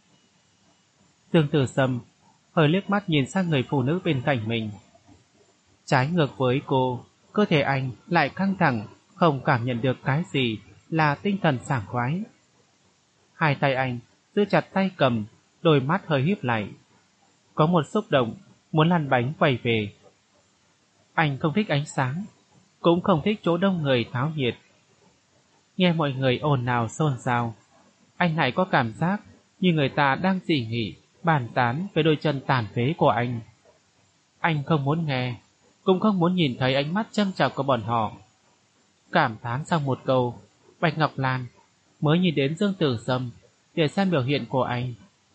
Dương Tử Sâm hơi liếc mắt nhìn sang người phụ nữ bên cạnh mình. Trái ngược với cô, cơ thể anh lại căng thẳng, không cảm nhận được cái gì là tinh thần sảng khoái. Hai tay anh giữ chặt tay cầm, đôi mắt hơi híp lại, có một xúc động muốn lăn bánh quay về. Anh không thích ánh sáng, cũng không thích chỗ đông người tháo nhiệt. Nghe mọi người ồn ào xôn xao, anh lại có cảm giác như người ta đang dị nghị, bàn tán về đôi chân tàn phế của anh. Anh không muốn nghe, cũng không muốn nhìn thấy ánh mắt châm chọc của bọn họ. Cảm thán xong một câu, Bạch Ngọc Lan mới nhìn đến Dương Tử Sâm để xem biểu hiện của anh.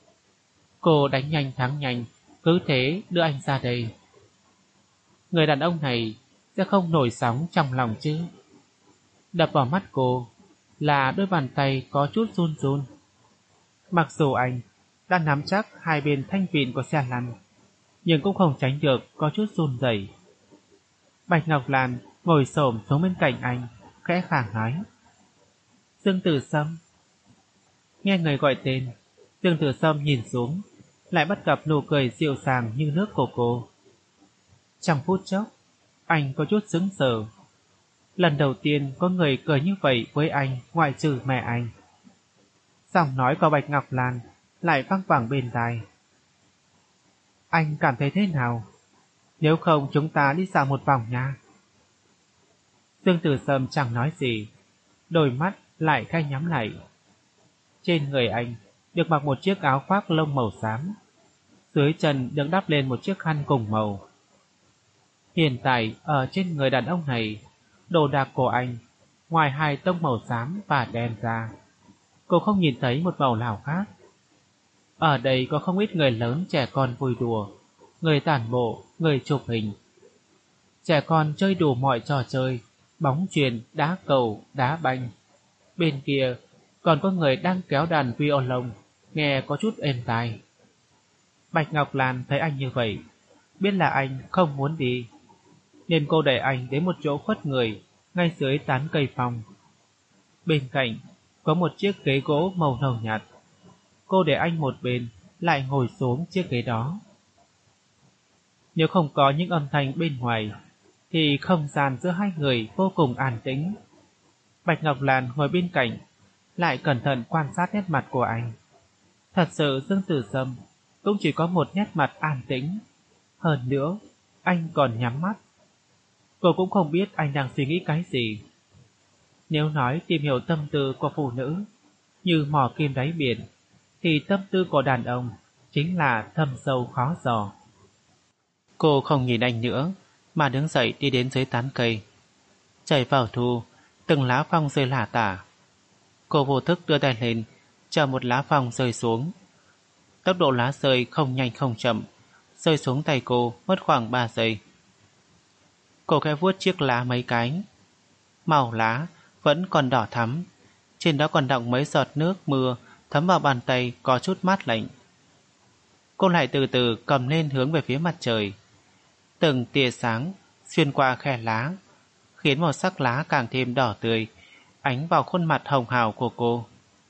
Cô đánh nhanh thắng nhanh, cứ thế đưa anh ra đây. Người đàn ông này sẽ không nổi sóng trong lòng chứ? Đập vào mắt cô là đôi bàn tay có chút run run. Mặc dù anh đã nắm chắc hai bên thanh vịn của xe lăn, nhưng cũng không tránh được có chút run rẩy. Bạch Ngọc Lan ngồi xổm xuống bên cạnh anh, khẽ khàng nói: Dương Tử Sâm. Nghe người gọi tên, Dương Tử Sâm nhìn xuống, lại bắt gặp nụ cười dịu dàng như nước của cô. Trong phút chốc, anh có chút sững sờ. Lần đầu tiên có người cười như vậy với anh ngoại trừ mẹ anh. Giọng nói của Bạch Ngọc Lan lại văng vẳng bên tai. Anh cảm thấy thế nào? Nếu không chúng ta đi dạo một vòng nha. Dương Tử Sâm chẳng nói gì, đôi mắt lại khẽ nhắm lại. Trên người anh được mặc một chiếc áo khoác lông màu xám, dưới chân được đắp lên một chiếc khăn cùng màu. Hiện tại ở trên người đàn ông này, đồ đạc của anh ngoài hai tông màu xám và đen ra, cô không nhìn thấy một màu nào khác. Ở đây có không ít người lớn trẻ con vui đùa, người tản bộ, người chụp hình. Trẻ con chơi đủ mọi trò chơi, bóng chuyền, đá cầu, đá banh. Bên kia còn có người đang kéo đàn violon, nghe có chút êm tai. Bạch Ngọc Lan thấy anh như vậy, biết là anh không muốn đi, nên cô đẩy anh đến một chỗ khuất người ngay dưới tán cây phong. Bên cạnh có một chiếc ghế gỗ màu nâu nhạt. Cô để anh một bên, lại ngồi xuống chiếc ghế đó. Nếu không có những âm thanh bên ngoài, thì không gian giữa hai người vô cùng an tĩnh. Bạch Ngọc Lan ngồi bên cạnh, lại cẩn thận quan sát nét mặt của anh. Thật sự Dương Tử Sâm cũng chỉ có một nét mặt an tĩnh. Hơn nữa, anh còn nhắm mắt. Cô cũng không biết anh đang suy nghĩ cái gì. Nếu nói tìm hiểu tâm tư của phụ nữ như mò kim đáy biển, thì tâm tư của đàn ông chính là thâm sâu khó dò. Cô không nhìn anh nữa, mà đứng dậy đi đến dưới tán cây. Trời vào thu, từng lá phong rơi lả tả. Cô vô thức đưa tay lên, chờ một lá phong rơi xuống. Tốc độ lá rơi không nhanh không chậm, rơi xuống tay cô mất khoảng 3 giây. Cô khẽ vuốt chiếc lá mấy cái. Màu lá vẫn còn đỏ thắm, trên đó còn đọng mấy giọt nước mưa thấm vào bàn tay có chút mát lạnh. Cô lại từ từ cầm lên hướng về phía mặt trời. Từng tia sáng xuyên qua khe lá, khiến màu sắc lá càng thêm đỏ tươi, ánh vào khuôn mặt hồng hào của cô.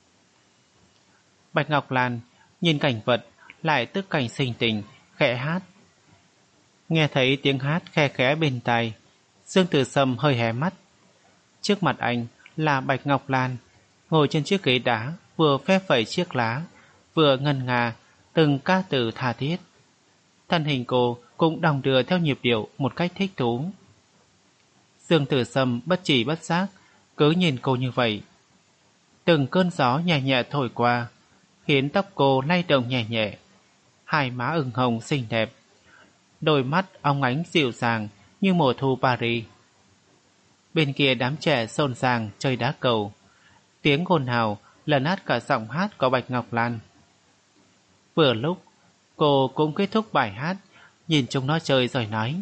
Bạch Ngọc Lan nhìn cảnh vật, lại tức cảnh sinh tình, khẽ hát. Nghe thấy tiếng hát khe khẽ bên tai, Dương Tử Sâm hơi hé mắt. Trước mặt anh là Bạch Ngọc Lan, ngồi trên chiếc ghế đá, vừa phép phẩy chiếc lá, vừa ngân nga từng ca từ tha thiết. Thân hình cô cũng đong đưa theo nhịp điệu một cách thích thú. Dương Tử Sâm bất chỉ bất giác cứ nhìn cô như vậy. Từng cơn gió nhẹ nhẹ thổi qua, khiến tóc cô lay động nhẹ nhẹ, hai má ửng hồng xinh đẹp, đôi mắt óng ánh dịu dàng như mùa thu Paris. Bên kia đám trẻ xôn xàng chơi đá cầu, tiếng ồn ào lấn át cả giọng hát của Bạch Ngọc Lan. Vừa lúc cô cũng kết thúc bài hát, nhìn chúng nó chơi rồi nói: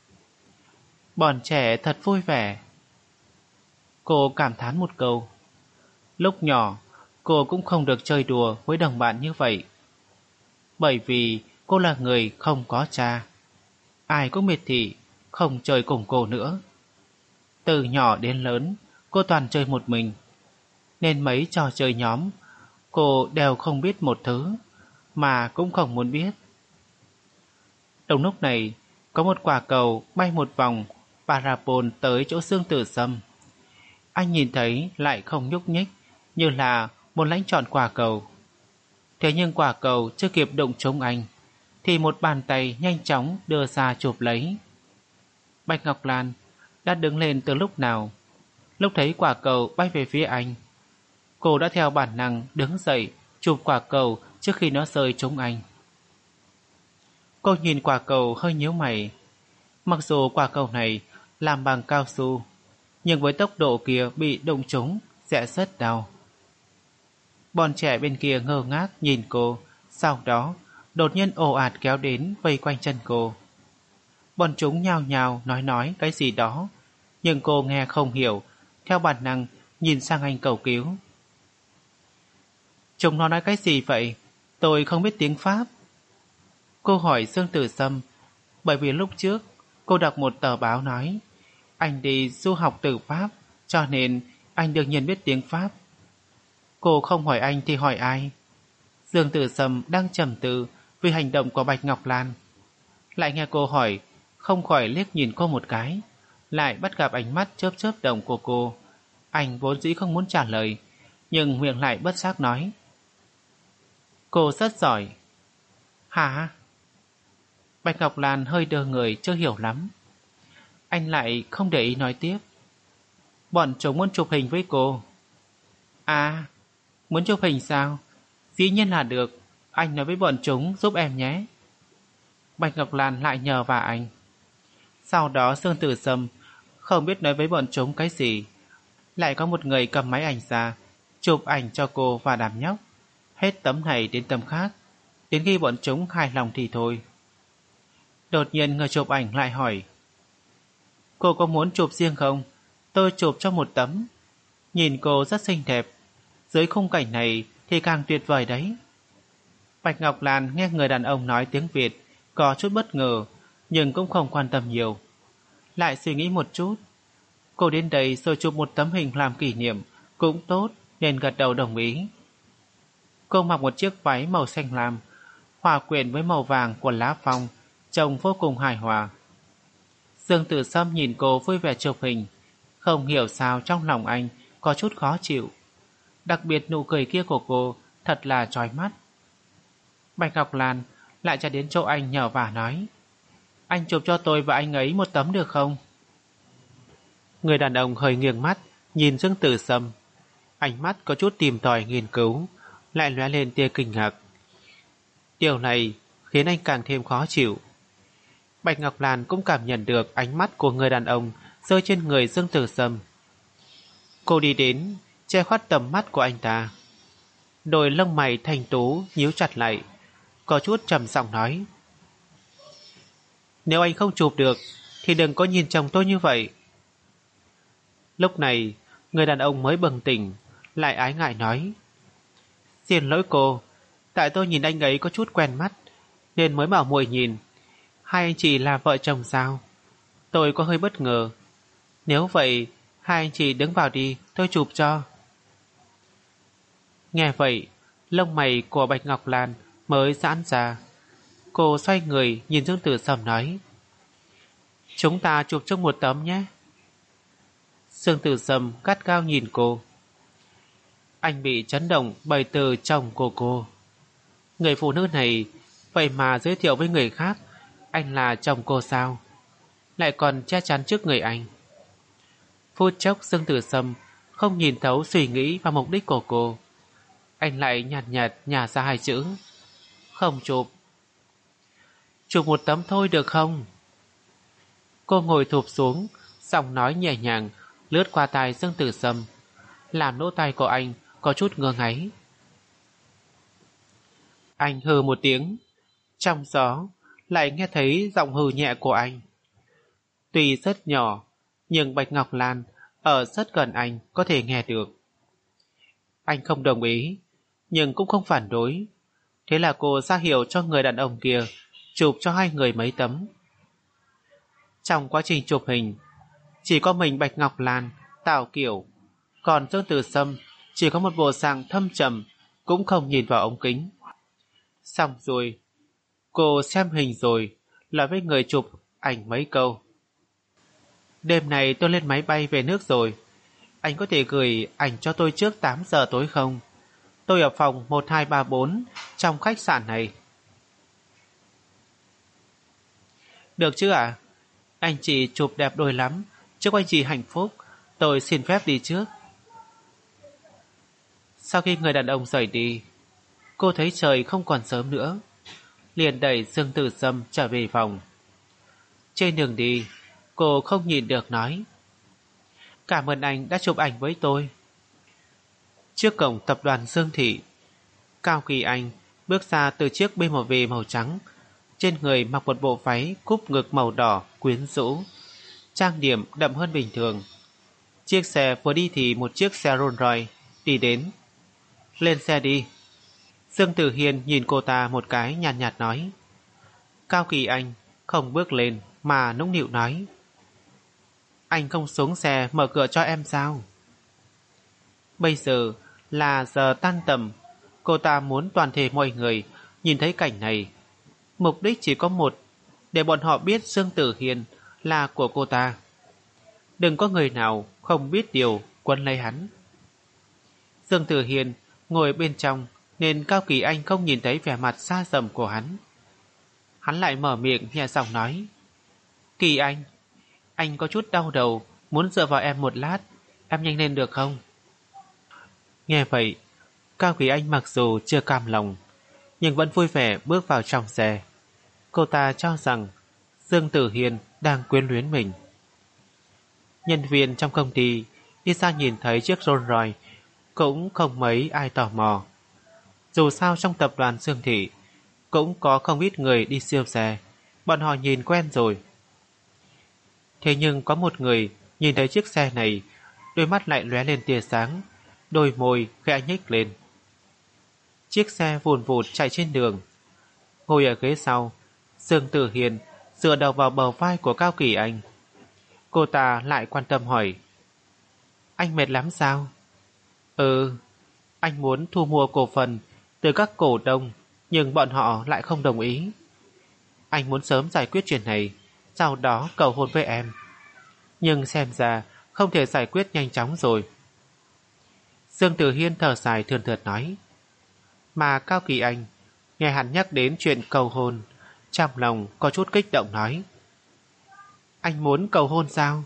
bọn trẻ thật vui vẻ. Cô cảm thán một câu. Lúc nhỏ cô cũng không được chơi đùa với đồng bạn như vậy, bởi vì cô là người không có cha. Ai cũng miệt thị không chơi cùng cô nữa. Từ nhỏ đến lớn cô toàn chơi một mình, nên mấy trò chơi nhóm cô đều không biết một thứ, mà cũng không muốn biết. Đúng lúc này có một quả cầu bay một vòng parabol tới chỗ Dương Tử Sâm. Anh nhìn thấy lại không nhúc nhích, như là muốn lãnh trọn quả cầu. Thế nhưng quả cầu chưa kịp đụng trúng anh, thì một bàn tay nhanh chóng đưa ra chụp lấy. Bạch Ngọc Lan đã đứng lên từ lúc nào. Lúc thấy quả cầu bay về phía anh, cô đã theo bản năng đứng dậy chụp quả cầu trước khi nó rơi trúng anh. Cô nhìn quả cầu hơi nhíu mày. Mặc dù quả cầu này làm bằng cao su, nhưng với tốc độ kia bị đụng trúng sẽ rất đau. Bọn trẻ bên kia ngơ ngác nhìn cô, sau đó đột nhiên ồ ạt kéo đến vây quanh chân cô. Bọn chúng nhao nhao nói cái gì đó, nhưng cô nghe không hiểu, theo bản năng nhìn sang anh cầu cứu. Chúng nó nói cái gì vậy? Tôi không biết tiếng Pháp. Cô hỏi Dương Tử Sâm, bởi vì lúc trước cô đọc một tờ báo nói anh đi du học từ Pháp, cho nên anh đương nhiên biết tiếng Pháp. Cô không hỏi anh thì hỏi ai? Dương Tử Sâm đang trầm tư vì hành động của Bạch Ngọc Lan. Lại nghe cô hỏi, không khỏi liếc nhìn cô một cái, lại bắt gặp ánh mắt chớp chớp động của cô. Anh vốn dĩ không muốn trả lời, nhưng miệng lại bất giác nói: Cô rất giỏi. Hả? Bạch Ngọc Lan hơi đơ người, chưa hiểu lắm. Anh lại không để ý nói tiếp. Bọn chúng muốn chụp hình với cô. À, muốn chụp hình sao? Dĩ nhiên là được. Anh nói với bọn chúng giúp em nhé. Bạch Ngọc Lan lại nhờ vả anh. Sau đó Dương Tử Sâm không biết nói với bọn chúng cái gì. Lại có một người cầm máy ảnh ra, chụp ảnh cho cô và đám nhóc. Hết tấm này đến tấm khác, đến khi bọn chúng hài lòng thì thôi. Đột nhiên người chụp ảnh lại hỏi: Cô có muốn chụp riêng không? Tôi chụp cho một tấm. Nhìn cô rất xinh đẹp, dưới khung cảnh này thì càng tuyệt vời đấy. Bạch Ngọc Lan nghe người đàn ông nói tiếng Việt, có chút bất ngờ, nhưng cũng không quan tâm nhiều. Lại suy nghĩ một chút. Cô đến đây rồi chụp một tấm hình làm kỷ niệm cũng tốt, nên gật đầu đồng ý. Cô mặc một chiếc váy màu xanh lam, hòa quyện với màu vàng của lá phong, trông vô cùng hài hòa. Dương Tử Sâm nhìn cô vui vẻ chụp hình, không hiểu sao trong lòng anh có chút khó chịu. Đặc biệt nụ cười kia của cô thật là chói mắt. Bạch Ngọc Lan lại chạy đến chỗ anh nhờ vả nói: Anh chụp cho tôi và anh ấy một tấm được không? Người đàn ông hơi nghiêng mắt nhìn Dương Tử Sâm, ánh mắt có chút tìm tòi nghiên cứu, lại lóe lên tia kinh ngạc. Điều này khiến anh càng thêm khó chịu. Bạch Ngọc Lan cũng cảm nhận được ánh mắt của người đàn ông rơi trên người Dương Tử Sâm. Cô đi đến, che khuất tầm mắt của anh ta. Đôi lông mày thanh tú nhíu chặt lại, có chút trầm giọng nói: Nếu anh không chụp được thì đừng có nhìn chồng tôi như vậy. Lúc này, người đàn ông mới bừng tỉnh, lại ái ngại nói: Xin lỗi cô, tại tôi nhìn anh ấy có chút quen mắt, nên mới bảo muội nhìn. Hai anh chị là vợ chồng sao? Tôi có hơi bất ngờ. Nếu vậy, hai anh chị đứng vào đi, tôi chụp cho. Nghe vậy, lông mày của Bạch Ngọc Lan mới giãn ra. Cô xoay người nhìn Dương Tử Sâm nói: Chúng ta chụp chung một tấm nhé. Dương Tử Sâm gắt gao nhìn cô. Anh bị chấn động bởi từ chồng của cô. Người phụ nữ này vậy mà giới thiệu với người khác anh là chồng cô sao? Lại còn che chắn trước người anh. Phút chốc Dương Tử Sâm không nhìn thấu suy nghĩ và mục đích của cô. Anh lại nhạt nhạt nhả ra hai chữ: Không chụp. Chụp một tấm thôi được không? Cô ngồi thụp xuống, giọng nói nhẹ nhàng lướt qua tai Dương Tử Sâm, làm lỗ tai của anh có chút ngơ ngáy. Anh hừ một tiếng, trong gió lại nghe thấy giọng hừ nhẹ của anh. Tuy rất nhỏ, nhưng Bạch Ngọc Lan ở rất gần anh có thể nghe được. Anh không đồng ý, nhưng cũng không phản đối. Thế là cô ra hiệu cho người đàn ông kia chụp cho hai người mấy tấm. Trong quá trình chụp hình, chỉ có mình Bạch Ngọc Lan tạo kiểu, còn Dương Tử Sâm chỉ có một bộ dạng thâm trầm, cũng không nhìn vào ống kính. Xong rồi, cô xem hình rồi, nói với người chụp ảnh mấy câu. Đêm này tôi lên máy bay về nước rồi. Anh có thể gửi ảnh cho tôi trước 8 giờ tối không? Tôi ở phòng 1234 trong khách sạn này. Được chứ ạ? Anh chị chụp đẹp đôi lắm. Chúc anh chị hạnh phúc. Tôi xin phép đi trước. Sau khi người đàn ông rời đi, cô thấy trời không còn sớm nữa, liền đẩy Dương Tử Sâm trở về phòng. Trên đường đi, cô không nhìn được nói: Cảm ơn anh đã chụp ảnh với tôi. Trước cổng tập đoàn Dương Thị, Cao Kỳ Anh bước ra từ chiếc BMW màu trắng, trên người mặc một bộ váy cúp ngực màu đỏ quyến rũ, trang điểm đậm hơn bình thường. Chiếc xe vừa đi thì một chiếc xe Rolls Royce đi đến. Lên xe đi. Dương Tử Hiên nhìn cô ta một cái nhàn nhạt nói. Cao Kỳ Anh không bước lên mà nũng nịu nói: Anh không xuống xe mở cửa cho em sao? Bây giờ là giờ tan tầm, cô ta muốn toàn thể mọi người nhìn thấy cảnh này. Mục đích chỉ có một, để bọn họ biết Dương Tử Hiên là của cô ta. Đừng có người nào không biết điều quấn lấy hắn. Dương Tử Hiên ngồi bên trong, nên Cao Kỳ Anh không nhìn thấy vẻ mặt xa sầm của hắn. Hắn lại mở miệng nhẹ giọng nói: Kỳ anh có chút đau đầu, muốn dựa vào em một lát, em nhanh lên được không? Nghe vậy, Cao Kỳ Anh mặc dù chưa cam lòng, nhưng vẫn vui vẻ bước vào trong xe. Cô ta cho rằng Dương Tử Hiên đang quyến luyến mình. Nhân viên trong công ty đi ra nhìn thấy chiếc Rolls Royce cũng không mấy ai tò mò. Dù sao trong tập đoàn Dương Thị cũng có không ít người đi siêu xe, bọn họ nhìn quen rồi. Thế nhưng có một người nhìn thấy chiếc xe này, đôi mắt lại lóe lên tia sáng, đôi môi khẽ nhếch lên. Chiếc xe vùn vụt chạy trên đường. Ngồi ở ghế sau, Dương Tử Hiên dựa đầu vào bờ vai của Cao Kỳ Anh. Cô ta lại quan tâm hỏi: Anh mệt lắm sao? Anh muốn thu mua cổ phần từ các cổ đông, nhưng bọn họ lại không đồng ý. Anh muốn sớm giải quyết chuyện này, sau đó cầu hôn với em. Nhưng xem ra không thể giải quyết nhanh chóng rồi. Dương Tử Hiên thở dài thườn thượt nói. Mà Cao Kỳ Anh nghe hắn nhắc đến chuyện cầu hôn, trong lòng có chút kích động nói: Anh muốn cầu hôn sao?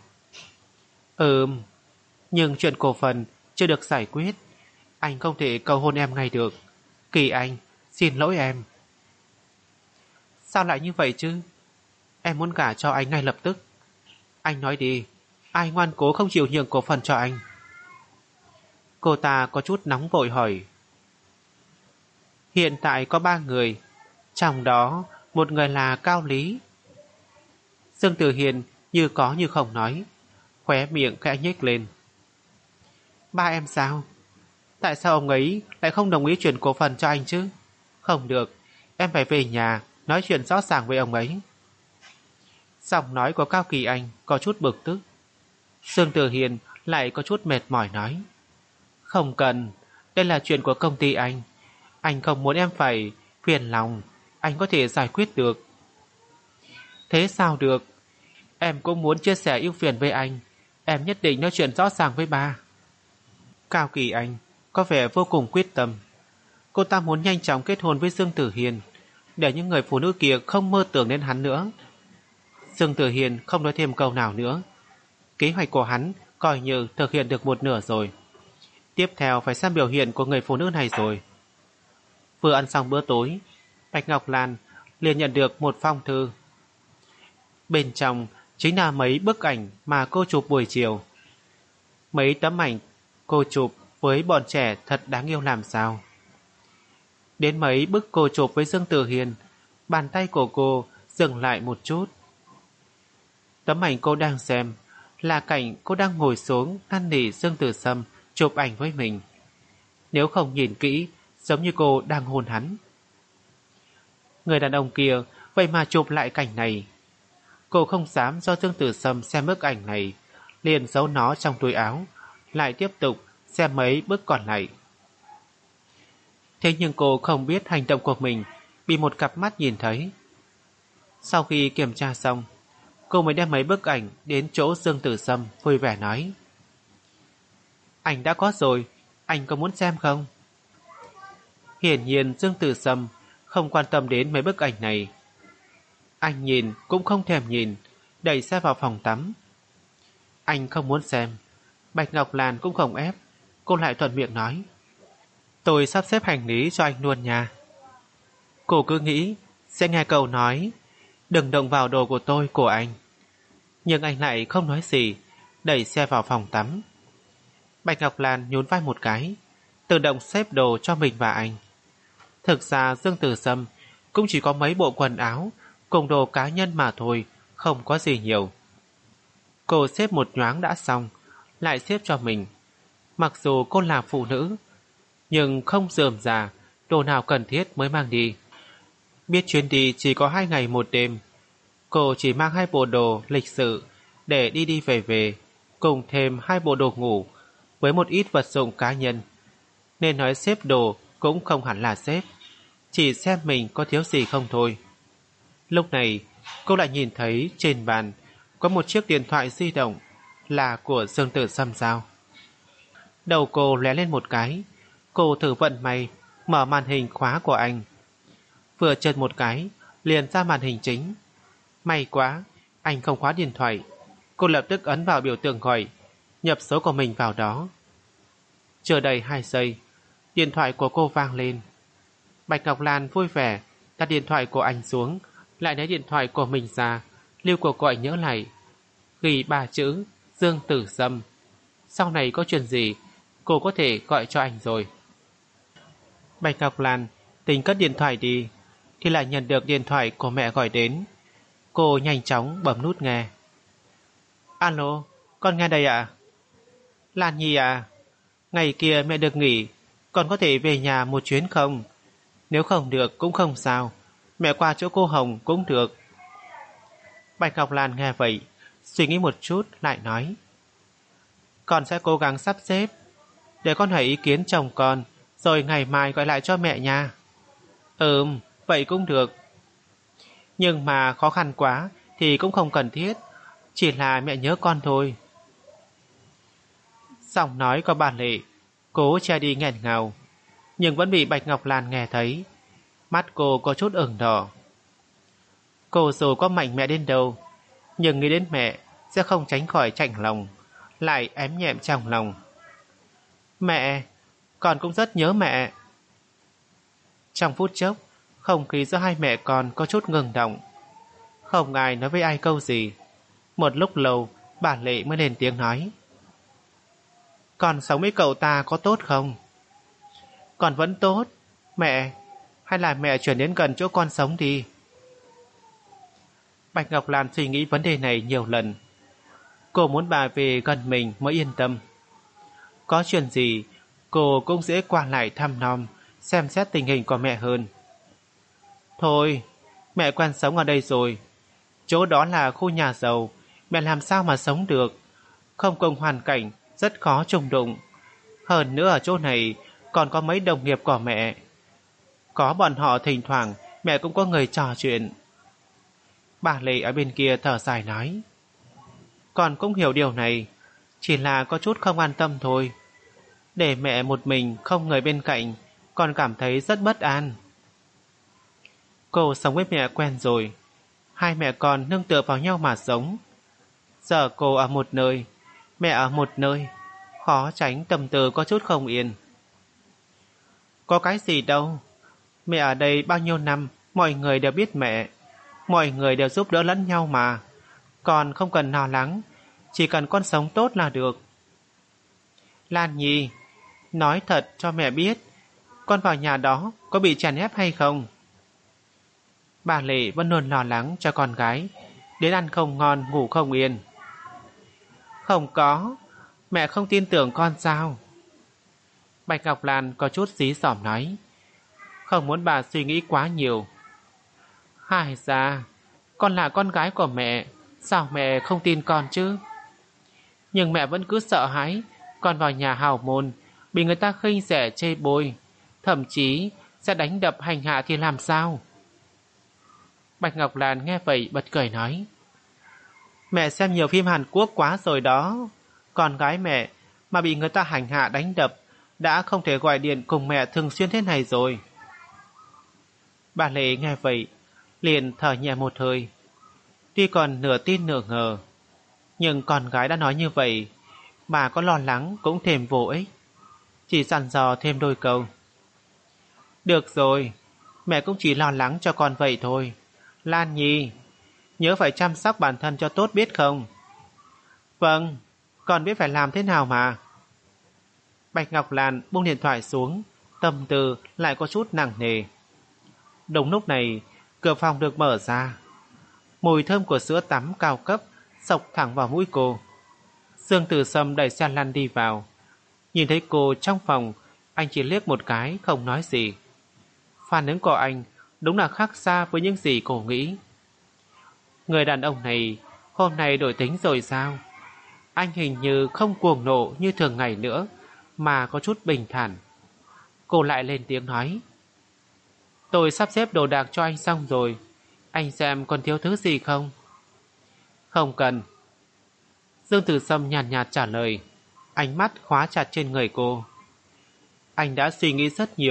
Nhưng chuyện cổ phần chưa được giải quyết, anh không thể cầu hôn em ngay được. Kỳ Anh, xin lỗi em. Sao lại như vậy chứ? Em muốn gả cho anh ngay lập tức. Anh nói đi, ai ngoan cố không chịu nhường cổ phần cho anh? Cô ta có chút nóng vội hỏi. Hiện tại có 3 người, trong đó một người là Cao Lý. Dương Tử Hiền như có như không nói, khóe miệng khẽ nhếch lên. Ba em sao? Tại sao ông ấy lại không đồng ý chuyển cổ phần cho anh chứ? Không được, em phải về nhà nói chuyện rõ ràng với ông ấy. Giọng nói của Cao Kỳ Anh có chút bực tức. Dương Tử Hiền lại có chút mệt mỏi nói. Không cần, đây là chuyện của công ty anh. Anh không muốn em phải phiền lòng, anh có thể giải quyết được. Thế sao được? Em cũng muốn chia sẻ ưu phiền với anh. Em nhất định nói chuyện rõ ràng với ba. Cao Kỳ Anh có vẻ vô cùng quyết tâm. Cô ta muốn nhanh chóng kết hôn với Dương Tử Hiền, để những người phụ nữ kia không mơ tưởng đến hắn nữa. Dương Tử Hiền không nói thêm câu nào nữa. Kế hoạch của hắn coi như thực hiện được một nửa rồi. Tiếp theo phải xem biểu hiện của người phụ nữ này rồi. Vừa ăn xong bữa tối, Bạch Ngọc Lan liền nhận được một phong thư. Bên trong chính là mấy bức ảnh mà cô chụp buổi chiều. Mấy tấm ảnh cô chụp với bọn trẻ thật đáng yêu làm sao. Đến mấy bức cô chụp với Dương Tử Hiền, bàn tay của cô dừng lại một chút. Tấm ảnh cô đang xem là cảnh cô đang ngồi xuống năn nỉ Dương Tử Sâm chụp ảnh với mình. Nếu không nhìn kỹ, giống như cô đang hôn hắn. Người đàn ông kia vậy mà chụp lại cảnh này. Cô không dám cho Dương Tử Sâm xem bức ảnh này, liền giấu nó trong túi áo, lại tiếp tục xem mấy bức còn lại. Thế nhưng cô không biết hành động của mình bị một cặp mắt nhìn thấy. Sau khi kiểm tra xong, cô mới đem mấy bức ảnh đến chỗ Dương Tử Sâm vui vẻ nói. Ảnh đã có rồi, anh có muốn xem không? Hiển nhiên Dương Tử Sâm không quan tâm đến mấy bức ảnh này. Anh nhìn cũng không thèm nhìn, đẩy xe vào phòng tắm. Anh không muốn xem. Bạch Ngọc Lan cũng không ép, cô lại thuận miệng nói. Tôi sắp xếp hành lý cho anh luôn nha. Cô cứ nghĩ sẽ nghe cậu nói đừng động vào đồ của tôi, của anh. Nhưng anh lại không nói gì, đẩy xe vào phòng tắm. Bạch Ngọc Lan nhún vai một cái, tự động xếp đồ cho mình và anh. Thực ra Dương Tử Sâm cũng chỉ có mấy bộ quần áo cùng đồ cá nhân mà thôi, không có gì nhiều. Cô xếp một nhoáng đã xong, lại xếp cho mình. Mặc dù cô là phụ nữ, nhưng không rườm rà, đồ nào cần thiết mới mang đi. Biết chuyến đi chỉ có 2 ngày 1 đêm, cô chỉ mang 2 bộ đồ lịch sự để đi đi về về, cùng thêm 2 bộ đồ ngủ với một ít vật dụng cá nhân. Nên nói xếp đồ cũng không hẳn là xếp, chỉ xem mình có thiếu gì không thôi. Lúc này cô lại nhìn thấy trên bàn có một chiếc điện thoại di động, là của Dương Tử Sâm sao. Đầu cô lóe lên một cái, cô thử vận may mở màn hình khóa của anh. Vừa chợt một cái, liền ra màn hình chính. May quá, anh không khóa điện thoại. Cô lập tức ấn vào biểu tượng gọi, nhập số của mình vào đó. Chưa đầy 2 giây, điện thoại của cô vang lên. Bạch Ngọc Lan vui vẻ đặt điện thoại của anh xuống, lại lấy điện thoại của mình ra, lưu cuộc gọi nhớ lại, ghi 3 chữ Dương Tử Sâm. Sau này có chuyện gì, cô có thể gọi cho anh rồi. Bạch Ngọc Lan tính cất điện thoại đi, thì lại nhận được điện thoại của mẹ gọi đến. Cô nhanh chóng bấm nút nghe. Alo, con nghe đây ạ. Lan Nhi à, ngày kia mẹ được nghỉ, con có thể về nhà một chuyến không? Nếu không được cũng không sao, mẹ qua chỗ cô Hồng cũng được. Bạch Ngọc Lan nghe vậy, suy nghĩ một chút lại nói. Con sẽ cố gắng sắp xếp, để con hỏi ý kiến chồng con, rồi ngày mai gọi lại cho mẹ nha. Vậy cũng được. Nhưng mà khó khăn quá thì cũng không cần thiết, chỉ là mẹ nhớ con thôi. Giọng nói của bà Lệ cố che đi nghẹn ngào, nhưng vẫn bị Bạch Ngọc Lan nghe thấy. Mắt cô có chút ửng đỏ. Cô dù có mạnh mẽ đến đâu, nhưng nghĩ đến mẹ sẽ không tránh khỏi chạnh lòng, lại ém nhẹm trong lòng. Mẹ, con cũng rất nhớ mẹ. Trong phút chốc, không khí giữa hai mẹ con có chút ngừng động. Không ai nói với ai câu gì. Một lúc lâu, bà Lệ mới lên tiếng nói. Con sống với cậu ta có tốt không? Con vẫn tốt. Mẹ, hay là mẹ chuyển đến gần chỗ con sống đi. Bạch Ngọc Lan suy nghĩ vấn đề này nhiều lần. Cô muốn bà về gần mình mới yên tâm. Có chuyện gì, cô cũng dễ qua lại thăm nom, xem xét tình hình của mẹ hơn. Thôi, mẹ quen sống ở đây rồi. Chỗ đó là khu nhà giàu, mẹ làm sao mà sống được. Không cùng hoàn cảnh, rất khó trùng đụng. Hơn nữa ở chỗ này còn có mấy đồng nghiệp của mẹ. Có bọn họ thỉnh thoảng mẹ cũng có người trò chuyện. Bà Lệ ở bên kia thở dài nói. Con cũng hiểu điều này, chỉ là có chút không an tâm thôi. Để mẹ một mình không người bên cạnh, con cảm thấy rất bất an. Cô sống với mẹ quen rồi, hai mẹ con nương tựa vào nhau mà sống. Giờ cô ở một nơi, mẹ ở một nơi, khó tránh tâm tư có chút không yên. Có cái gì đâu, mẹ ở đây bao nhiêu năm, mọi người đều biết mẹ, mọi người đều giúp đỡ lẫn nhau mà. Con không cần lo lắng, chỉ cần con sống tốt là được. Lan Nhi, nói thật cho mẹ biết, con vào nhà đó có bị chèn ép hay không? Bà Lệ vẫn luôn lo lắng cho con gái, đến ăn không ngon ngủ không yên. Không có, mẹ không tin tưởng con sao? Bạch Ngọc Lan có chút dí dỏm nói, không muốn bà suy nghĩ quá nhiều. Hai ra, con là con gái của mẹ, sao mẹ không tin con chứ? Nhưng mẹ vẫn cứ sợ hãi con vào nhà hào môn bị người ta khinh rẻ chê bôi, thậm chí sẽ đánh đập hành hạ thì làm sao? Bạch Ngọc Lan nghe vậy bật cười nói, mẹ xem nhiều phim Hàn Quốc quá rồi đó. Con gái mẹ mà bị người ta hành hạ đánh đập đã không thể gọi điện cùng mẹ thường xuyên thế này rồi. Bà Lệ nghe vậy liền thở nhẹ một hơi. Tuy còn nửa tin nửa ngờ, nhưng con gái đã nói như vậy, bà có lo lắng cũng thêm vô ích, chỉ dặn dò thêm đôi câu. Được rồi, mẹ cũng chỉ lo lắng cho con vậy thôi. Lan Nhi, nhớ phải chăm sóc bản thân cho tốt biết không? Vâng, con biết phải làm thế nào mà. Bạch Ngọc Lan buông điện thoại xuống, tâm tư lại có chút nặng nề. Đúng lúc này, cửa phòng được mở ra. Mùi thơm của sữa tắm cao cấp xộc thẳng vào mũi cô. Dương Tử Sâm đẩy xe lăn đi vào. Nhìn thấy cô trong phòng, anh chỉ liếc một cái không nói gì. Phản ứng của anh đúng là khác xa với những gì cô nghĩ. Người đàn ông này hôm nay đổi tính rồi sao? Anh hình như không cuồng nộ như thường ngày nữa, mà có chút bình thản. Cô lại lên tiếng nói, tôi sắp xếp đồ đạc cho anh xong rồi, anh xem còn thiếu thứ gì không? Không cần. Dương Tử Sâm nhàn nhạt trả lời, ánh mắt khóa chặt trên người cô. Anh đã suy nghĩ rất nhiều,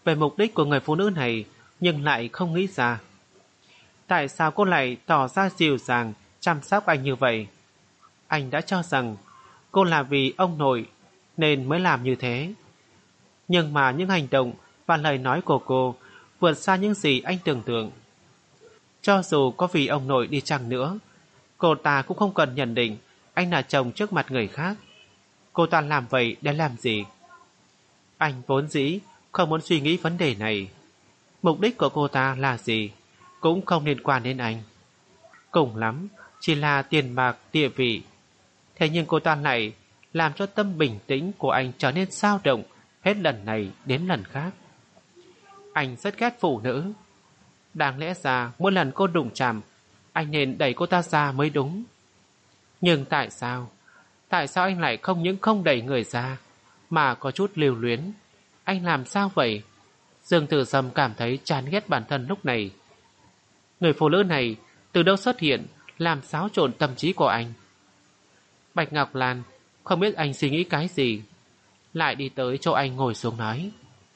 về mục đích của người phụ nữ này nhưng lại không nghĩ ra. Tại sao cô lại tỏ ra dịu dàng chăm sóc anh như vậy? Anh đã cho rằng cô là vì ông nội nên mới làm như thế. Nhưng mà những hành động và lời nói của cô vượt xa những gì anh tưởng tượng. Cho dù có vì ông nội đi chăng nữa, cô ta cũng không cần nhận định anh là chồng trước mặt người khác. Cô ta làm vậy để làm gì? Anh vốn dĩ không muốn suy nghĩ vấn đề này. Mục đích của cô ta là gì cũng không liên quan đến anh. Cùng lắm chỉ là tiền bạc, địa vị. Thế nhưng cô ta lại làm cho tâm bình tĩnh của anh trở nên dao động hết lần này đến lần khác. Anh rất ghét phụ nữ. Đáng lẽ ra mỗi lần cô đụng chạm, anh nên đẩy cô ta ra mới đúng. Nhưng tại sao? Tại sao anh lại không những không đẩy người ra mà có chút lưu luyến? Anh làm sao vậy? Dương Tử Sâm cảm thấy chán ghét bản thân lúc này. Người phụ nữ này từ đâu xuất hiện, làm xáo trộn tâm trí của anh? Bạch Ngọc Lan không biết anh suy nghĩ cái gì, lại đi tới chỗ anh ngồi xuống nói: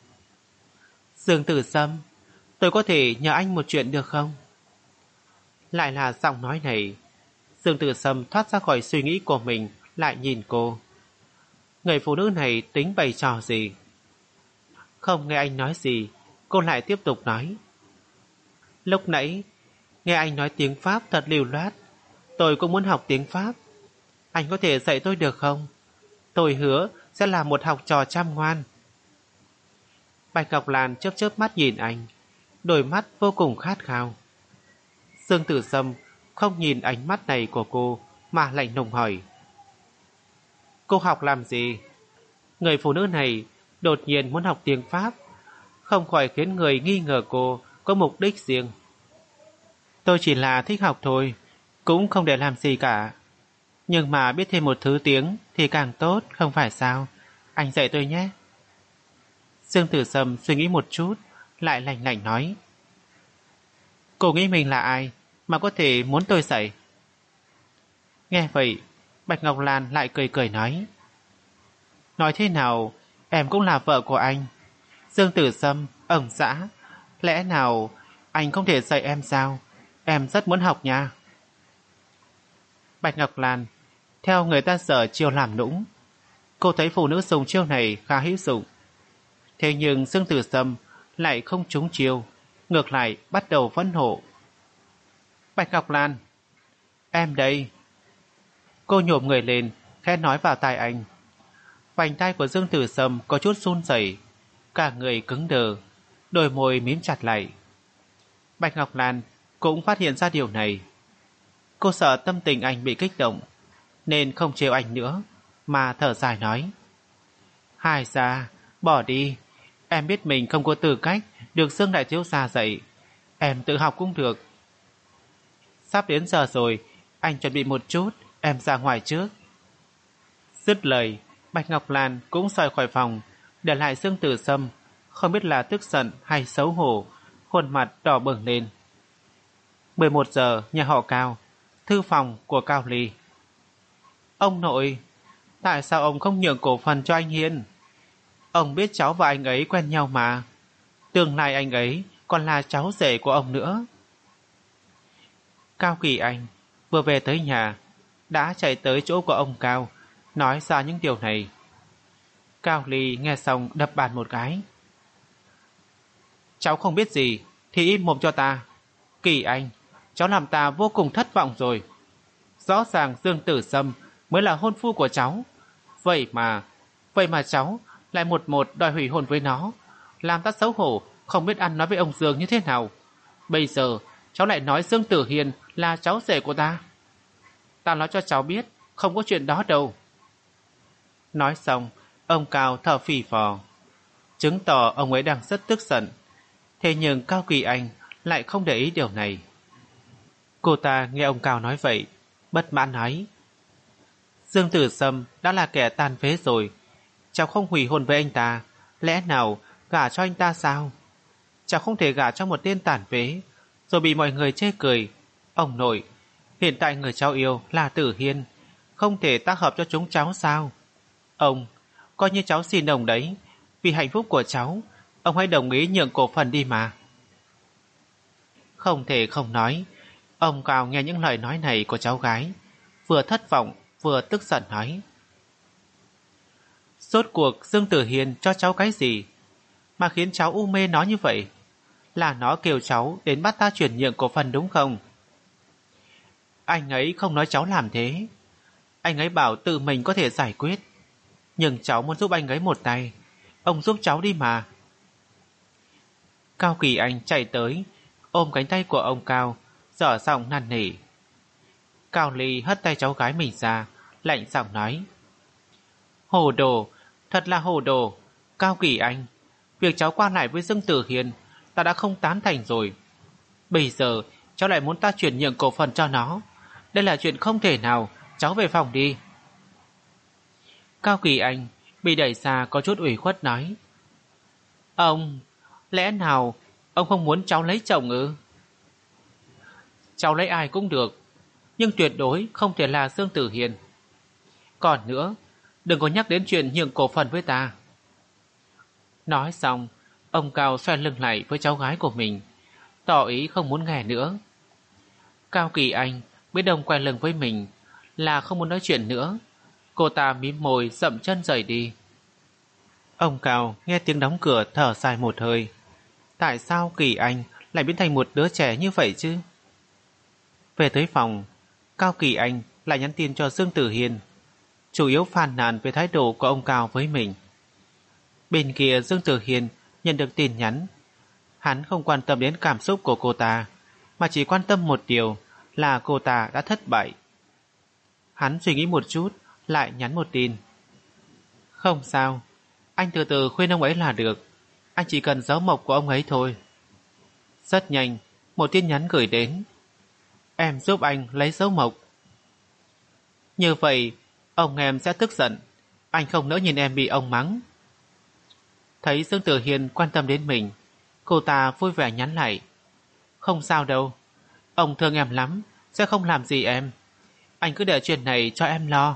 Dương Tử Sâm, tôi có thể nhờ anh một chuyện được không? Lại là giọng nói này. Dương Tử Sâm thoát ra khỏi suy nghĩ của mình, lại nhìn cô. Người phụ nữ này tính bày trò gì? Không nghe anh nói gì, cô lại tiếp tục nói: Lúc nãy nghe anh nói tiếng Pháp thật lưu loát, tôi cũng muốn học tiếng Pháp. Anh có thể dạy tôi được không? Tôi hứa sẽ là một học trò chăm ngoan. Bạch Ngọc Lan chớp chớp mắt nhìn anh, đôi mắt vô cùng khát khao. Dương Tử Sâm không nhìn ánh mắt này của cô mà lạnh lùng hỏi: Cô học làm gì? Người phụ nữ này đột nhiên muốn học tiếng Pháp, không khỏi khiến người nghi ngờ cô có mục đích riêng. Tôi chỉ là thích học thôi, cũng không để làm gì cả. Nhưng mà biết thêm một thứ tiếng thì càng tốt, không phải sao? Anh dạy tôi nhé. Dương Tử Sâm suy nghĩ một chút, lại lạnh lạnh nói: Cô nghĩ mình là ai mà có thể muốn tôi dạy? Nghe vậy, Bạch Ngọc Lan lại cười cười nói: Nói thế nào, em cũng là vợ của anh. Dương Tử Sâm, ẩn dã, lẽ nào anh không thể dạy em sao? Em rất muốn học nha. Bạch Ngọc Lan theo người ta sở chiêu làm nũng. Cô thấy phụ nữ dùng chiêu này khá hữu dụng. Thế nhưng Dương Tử Sâm lại không trúng chiêu, ngược lại bắt đầu phẫn nộ. Bạch Ngọc Lan, em đây. Cô nhổm người lên, khẽ nói vào tai anh. Vành tai của Dương Tử Sâm có chút run rẩy, cả người cứng đờ, đôi môi mím chặt lại. Bạch Ngọc Lan cũng phát hiện ra điều này. Cô sợ tâm tình anh bị kích động, nên không trêu anh nữa, mà thở dài nói: Hai gia, bỏ đi. Em biết mình không có tư cách được Dương đại thiếu gia dạy, em tự học cũng được. Sắp đến giờ rồi, anh chuẩn bị một chút, em ra ngoài trước. Dứt lời, Bạch Ngọc Lan cũng rời khỏi phòng, để lại Dương Tử Sâm không biết là tức giận hay xấu hổ, khuôn mặt đỏ bừng lên. 11 giờ, nhà họ Cao, thư phòng của Cao Ly. Ông nội, tại sao ông không nhường cổ phần cho anh Hiên? Ông biết cháu và anh ấy quen nhau mà. Tương lai anh ấy còn là cháu rể của ông nữa. Cao Kỳ Anh vừa về tới nhà, đã chạy tới chỗ của ông Cao, nói ra những điều này. Cao Ly nghe xong đập bàn một cái. Cháu không biết gì thì im mồm cho ta. Kỳ Anh, cháu làm ta vô cùng thất vọng rồi. Rõ ràng Dương Tử Sâm mới là hôn phu của cháu. Vậy mà cháu lại một đòi hủy hôn với nó, làm ta xấu hổ, không biết ăn nói với ông Dương như thế nào. Bây giờ cháu lại nói Dương Tử Hiền là cháu rể của ta. Ta nói cho cháu biết, không có chuyện đó đâu. Nói xong, ông Cao thở phì phò, chứng tỏ ông ấy đang rất tức giận. Thế nhưng Cao Kỳ Anh lại không để ý điều này. Cô ta nghe ông Cao nói vậy, bất mãn nói: Dương Tử Sâm đã là kẻ tàn phế rồi, cháu không hủy hôn với anh ta, lẽ nào gả cho anh ta sao? Cháu không thể gả cho một tên tàn phế rồi bị mọi người chê cười. Ông nội, hiện tại người cháu yêu là Tử Hiên, không thể tác hợp cho chúng cháu sao? Ông, coi như cháu xin ông đấy, vì hạnh phúc của cháu Ông hãy đồng ý nhượng cổ phần đi mà. Không thể không nói, ông Cao nghe những lời nói này của cháu gái, vừa thất vọng vừa tức giận nói: rốt cuộc Dương Tử Hiền cho cháu cái gì mà khiến cháu u mê nó như vậy? Là nó kêu cháu đến bắt ta chuyển nhượng cổ phần đúng không? Anh ấy không nói cháu làm thế. Anh ấy bảo tự mình có thể giải quyết. Nhưng cháu muốn giúp anh ấy một tay. Ông giúp cháu đi mà. Cao Kỳ Anh chạy tới, ôm cánh tay của ông Cao, dở giọng năn nỉ. Cao Ly hất tay cháu gái mình ra, lạnh giọng nói: hồ đồ, thật là hồ đồ. Cao Kỳ Anh, việc cháu qua lại với Dương Tử Hiền ta đã không tán thành rồi. Bây giờ cháu lại muốn ta chuyển nhượng cổ phần cho nó. Đây là chuyện không thể nào. Cháu về phòng đi. Cao Kỳ Anh bị đẩy xa có chút ủy khuất nói: ông, lẽ nào ông không muốn cháu lấy chồng ư? Cháu lấy ai cũng được, nhưng tuyệt đối không thể là Dương Tử Hiền. Còn nữa, đừng có nhắc đến chuyện nhượng cổ phần với ta. Nói xong, ông Cao xoay lưng lại với cháu gái của mình, tỏ ý không muốn nghe nữa. Cao Kỳ Anh biết ông quay lưng với mình là không muốn nói chuyện nữa. Cô ta mím môi dậm chân rời đi. Ông Cao nghe tiếng đóng cửa thở dài một hơi. Tại sao Kỳ Anh lại biến thành một đứa trẻ như vậy chứ? Về tới phòng, Cao Kỳ Anh lại nhắn tin cho Dương Tử Hiền, chủ yếu phàn nàn về thái độ của ông Cao với mình. Bên kia Dương Tử Hiền nhận được tin nhắn. Hắn không quan tâm đến cảm xúc của cô ta, mà chỉ quan tâm một điều là cô ta đã thất bại. Hắn suy nghĩ một chút, lại nhắn một tin: không sao, anh từ từ khuyên ông ấy là được. Anh chỉ cần dấu mộc của ông ấy thôi. Rất nhanh, một tin nhắn gửi đến: em giúp anh lấy dấu mộc. Như vậy, ông em sẽ tức giận. Anh không nỡ nhìn em bị ông mắng. Thấy Dương Tử Hiền quan tâm đến mình, cô ta vui vẻ nhắn lại: không sao đâu, ông thương em lắm, sẽ không làm gì em. Anh cứ để chuyện này cho em lo.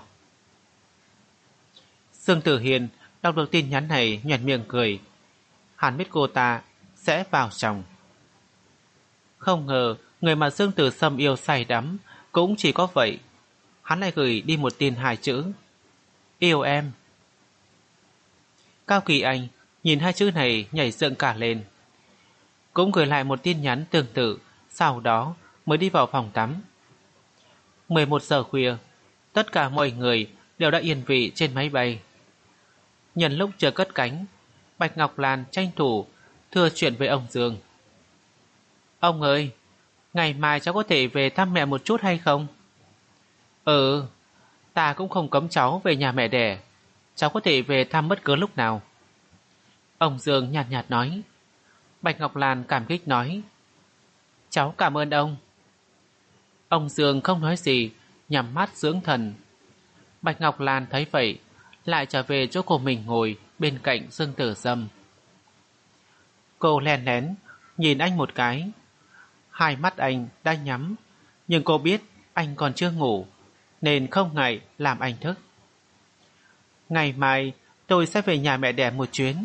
Dương Tử Hiền đọc được tin nhắn này nhoẻn miệng cười. Hắn biết cô ta sẽ vào chồng. Không ngờ người mà Dương Tử Sâm yêu say đắm cũng chỉ có vậy. Hắn lại gửi đi một tin 2 chữ: yêu em. Cao Kỳ Anh nhìn 2 chữ này nhảy dựng cả lên, cũng gửi lại một tin nhắn tương tự. Sau đó mới đi vào phòng tắm. 11 giờ khuya, tất cả mọi người đều đã yên vị trên máy bay. Nhân lúc chưa cất cánh, Bạch Ngọc Lan tranh thủ thưa chuyện với ông Dương. Ông ơi, ngày mai cháu có thể về thăm mẹ một chút hay không? Ừ, ta cũng không cấm cháu về nhà mẹ đẻ. Cháu có thể về thăm bất cứ lúc nào. Ông Dương nhạt nhạt nói. Bạch Ngọc Lan cảm kích nói: cháu cảm ơn ông. Ông Dương không nói gì, nhắm mắt dưỡng thần. Bạch Ngọc Lan thấy vậy, lại trở về chỗ của mình ngồi bên cạnh Dương Tử Sâm. Cô lén lén nhìn anh một cái. Hai mắt anh đã nhắm, nhưng cô biết anh còn chưa ngủ, nên không ngại làm anh thức. Ngày mai tôi sẽ về nhà mẹ đẻ một chuyến.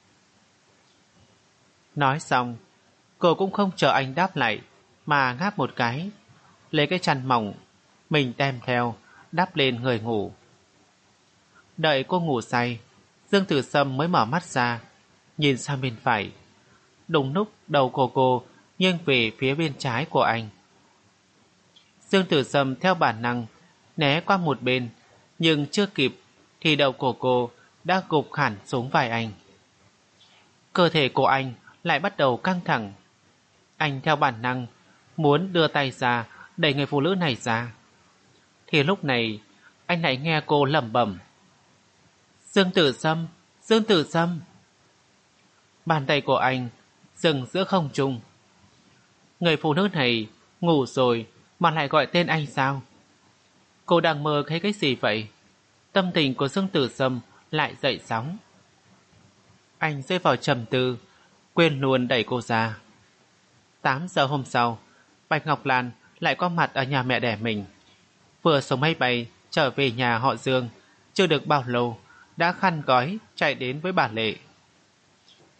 Nói xong, cô cũng không chờ anh đáp lại, mà ngáp một cái, lấy cái chăn mỏng mình đem theo, đắp lên người ngủ. Đợi cô ngủ say, Dương Tử Sâm mới mở mắt ra, nhìn sang bên phải. Đúng lúc đầu của cô nghiêng về phía bên trái của anh. Dương Tử Sâm theo bản năng né qua một bên, nhưng chưa kịp thì đầu của cô đã gục hẳn xuống vai anh. Cơ thể của anh lại bắt đầu căng thẳng. Anh theo bản năng muốn đưa tay ra đẩy người phụ nữ này ra. Thì lúc này anh lại nghe cô lẩm bẩm: Dương Tử Sâm, Dương Tử Sâm. Bàn tay của anh dừng giữa không trung. Người phụ nữ này ngủ rồi mà lại gọi tên anh sao? Cô đang mơ thấy cái gì vậy? Tâm tình của Dương Tử Sâm lại dậy sóng. Anh rơi vào trầm tư, quên luôn đẩy cô ra. 8 giờ hôm sau, Bạch Ngọc Lan lại có mặt ở nhà mẹ đẻ mình. Vừa xuống máy bay trở về nhà họ Dương, chưa được bao lâu đã khăn gói chạy đến với bà Lệ.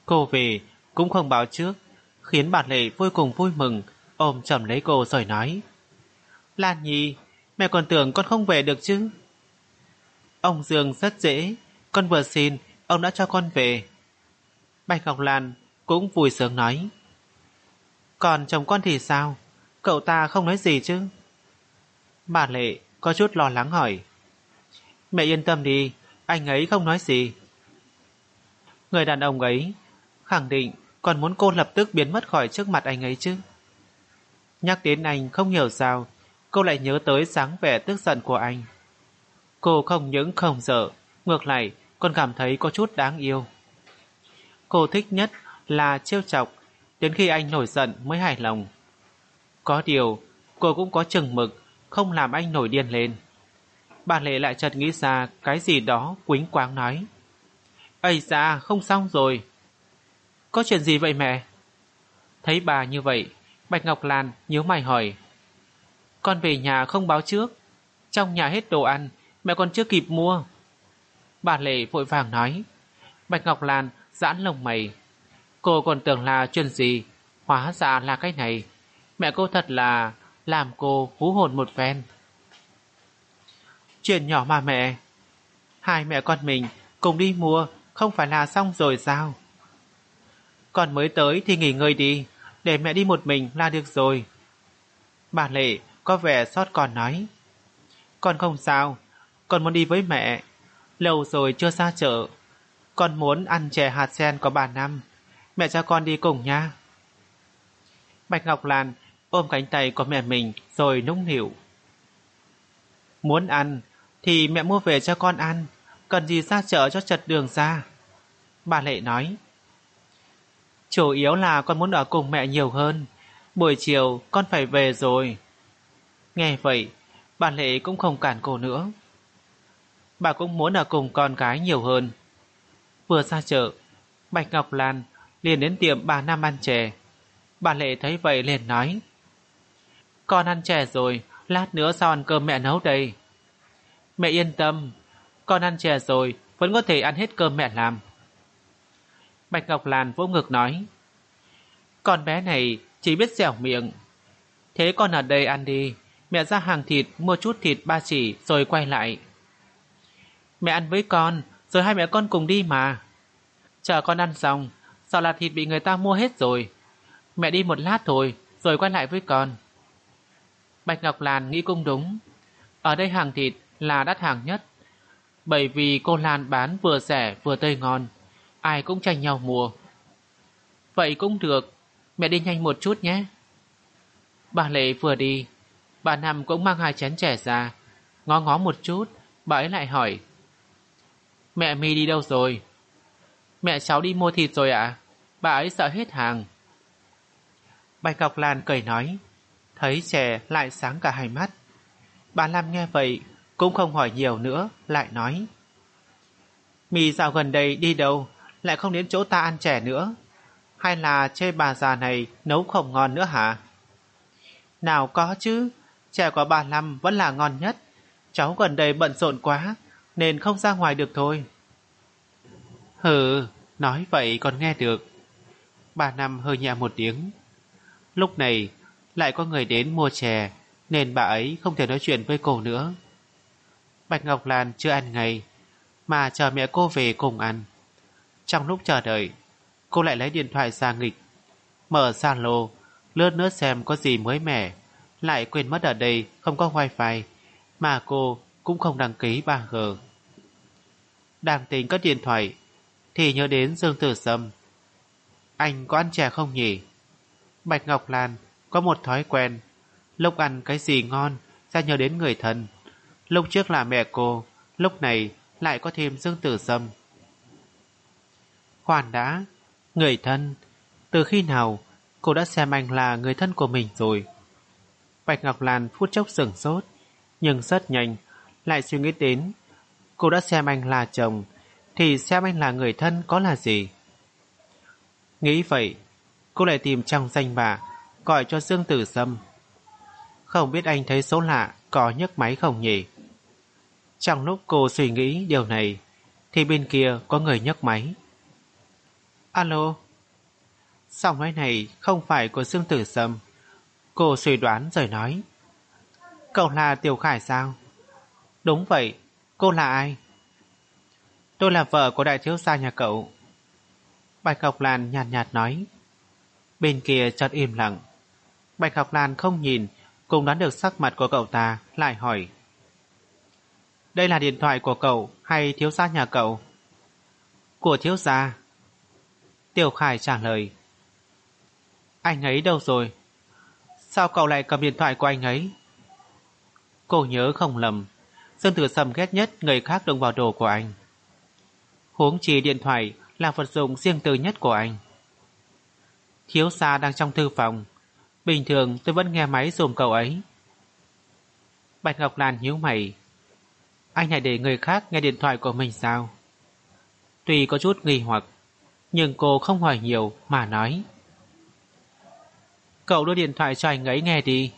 Cô về cũng không báo trước, khiến bà Lệ vô cùng vui mừng, ôm chầm lấy cô rồi nói: Lan Nhi, mẹ còn tưởng con không về được chứ. Ông Dương rất dễ, con vừa xin, ông đã cho con về. Bạch Ngọc Lan cũng vui sướng nói: Còn chồng con thì sao? Cậu ta không nói gì chứ? Bà Lệ có chút lo lắng hỏi: Mẹ yên tâm đi, anh ấy không nói gì. Người đàn ông ấy khẳng định còn muốn cô lập tức biến mất khỏi trước mặt anh ấy chứ. Nhắc đến anh không hiểu sao cô lại nhớ tới dáng vẻ tức giận của anh. Cô không những không sợ, ngược lại còn cảm thấy có chút đáng yêu. Cô thích nhất là trêu chọc, đến khi anh nổi giận mới hài lòng. Có điều cô cũng có chừng mực, không làm anh nổi điên lên. Bà Lệ lại chợt nghĩ ra cái gì đó quýnh quáng nói: Ây da, không xong rồi. Có chuyện gì vậy mẹ? Thấy bà như vậy, Bạch Ngọc Lan nhíu mày hỏi: Con về nhà không báo trước, trong nhà hết đồ ăn, mẹ còn chưa kịp mua. Bà Lệ vội vàng nói. Bạch Ngọc Lan giãn lông mày. Cô còn tưởng là chuyện gì, hóa ra là cái này. Mẹ cô thật là làm cô hú hồn một phen. Chuyện nhỏ mà mẹ. Hai mẹ con mình cùng đi mua, không phải là xong rồi sao? Con mới tới thì nghỉ ngơi đi, để mẹ đi một mình là được rồi. Bà Lệ có vẻ xót con nói: Con không sao, con muốn đi với mẹ. Lâu rồi chưa ra chợ, con muốn ăn chè hạt sen có bà Năm. Mẹ cho con đi cùng nha. Bạch Ngọc Lan ôm cánh tay của mẹ mình rồi nũng nịu: Muốn ăn thì mẹ mua về cho con ăn, cần gì ra chợ cho chật đường ra. Bà Lệ nói: Chủ yếu là con muốn ở cùng mẹ nhiều hơn, buổi chiều con phải về rồi. Nghe vậy, bà Lệ cũng không cản cô nữa. Bà cũng muốn ở cùng con gái nhiều hơn. Vừa ra chợ, Bạch Ngọc Lan liền đến tiệm bà Năm ăn chè. Bà Lệ thấy vậy liền nói: Con ăn chè rồi, lát nữa sao ăn cơm mẹ nấu đây? Mẹ yên tâm, con ăn chè rồi vẫn có thể ăn hết cơm mẹ làm. Bạch Ngọc Lan vỗ ngực nói: Con bé này chỉ biết dẻo miệng. Thế con ở đây ăn đi, mẹ ra hàng thịt mua chút thịt ba chỉ rồi quay lại. Mẹ ăn với con, rồi hai mẹ con cùng đi mà. Chờ con ăn xong, sợ là thịt bị người ta mua hết rồi. Mẹ đi một lát thôi, rồi quay lại với con. Bạch Ngọc Lan nghĩ cũng đúng. Ở đây hàng thịt là đắt hàng nhất, bởi vì cô Lan bán vừa rẻ vừa tươi ngon, ai cũng tranh nhau mua. Vậy cũng được, mẹ đi nhanh một chút nhé. Bà Lệ vừa đi, bà Năm cũng mang hai chén chè ra. Ngó ngó một chút, bà ấy lại hỏi: Mẹ My đi đâu rồi? Mẹ cháu đi mua thịt rồi ạ. Bà ấy sợ hết hàng. Bạch Ngọc Lan cười nói, thấy chè lại sáng cả hai mắt. Bà Năm nghe vậy cũng không hỏi nhiều nữa, lại nói: My dạo gần đây đi đâu, lại không đến chỗ ta ăn chè nữa? Hay là chê bà già này nấu không ngon nữa hả? Nào có chứ, chè của bà Năm vẫn là ngon nhất. Cháu gần đây bận rộn quá, nên không ra ngoài được thôi. Hừ, nói vậy còn nghe được. Bà Năm hơi nhẹ một tiếng. Lúc này lại có người đến mua chè, nên bà ấy không thể nói chuyện với cô nữa. Bạch Ngọc Lan chưa ăn ngay, mà chờ mẹ cô về cùng ăn. Trong lúc chờ đợi, cô lại lấy điện thoại ra nghịch, mở Zalo, lướt xem có gì mới mẻ. Lại quên mất ở đây không có wifi, mà cô cũng không đăng ký 3G. Đang tính cất điện thoại thì nhớ đến Dương Tử Sâm. Anh có ăn chè không nhỉ? Bạch Ngọc Lan có một thói quen, lúc ăn cái gì ngon sẽ nhớ đến người thân. Lúc trước là mẹ cô, lúc này lại có thêm Dương Tử Sâm. Khoan đã, người thân, từ khi nào cô đã xem anh là người thân của mình rồi? Bạch Ngọc Lan phút chốc sửng sốt, nhưng rất nhanh lại suy nghĩ đến, cô đã xem anh là chồng thì xem anh là người thân có là gì. Nghĩ vậy, cô lại tìm trong danh bạ gọi cho Dương Tử Sâm. Không biết anh thấy số lạ có nhấc máy không nhỉ? Trong lúc cô suy nghĩ điều này thì bên kia có người nhấc máy. Alo. Giọng nói này không phải của Dương Tử Sâm. Cô suy đoán rồi nói. Cậu là Tiểu Khải sao? Đúng vậy. Cô là ai? Tôi là vợ của đại thiếu gia nhà cậu. Bạch Ngọc Lan nhàn nhạt nói. Bên kia chợt im lặng. Bạch Ngọc Lan không nhìn, cũng đoán được sắc mặt của cậu ta, lại hỏi. Đây là điện thoại của cậu hay thiếu gia nhà cậu? Của thiếu gia. Tiểu Khải trả lời. Anh ấy đâu rồi? Sao cậu lại cầm điện thoại của anh ấy? Cô nhớ không lầm, Dương Tử Sâm ghét nhất người khác động vào đồ của anh. Huống chi điện thoại là vật dụng riêng tư nhất của anh. Thiếu gia đang trong thư phòng, bình thường tôi vẫn nghe máy dùm cậu ấy. Bạch Ngọc Lan nhíu mày. Anh lại để người khác nghe điện thoại của mình sao? Tuy có chút nghi hoặc, nhưng cô không hỏi nhiều mà nói. Cậu đưa điện thoại cho anh ấy nghe đi.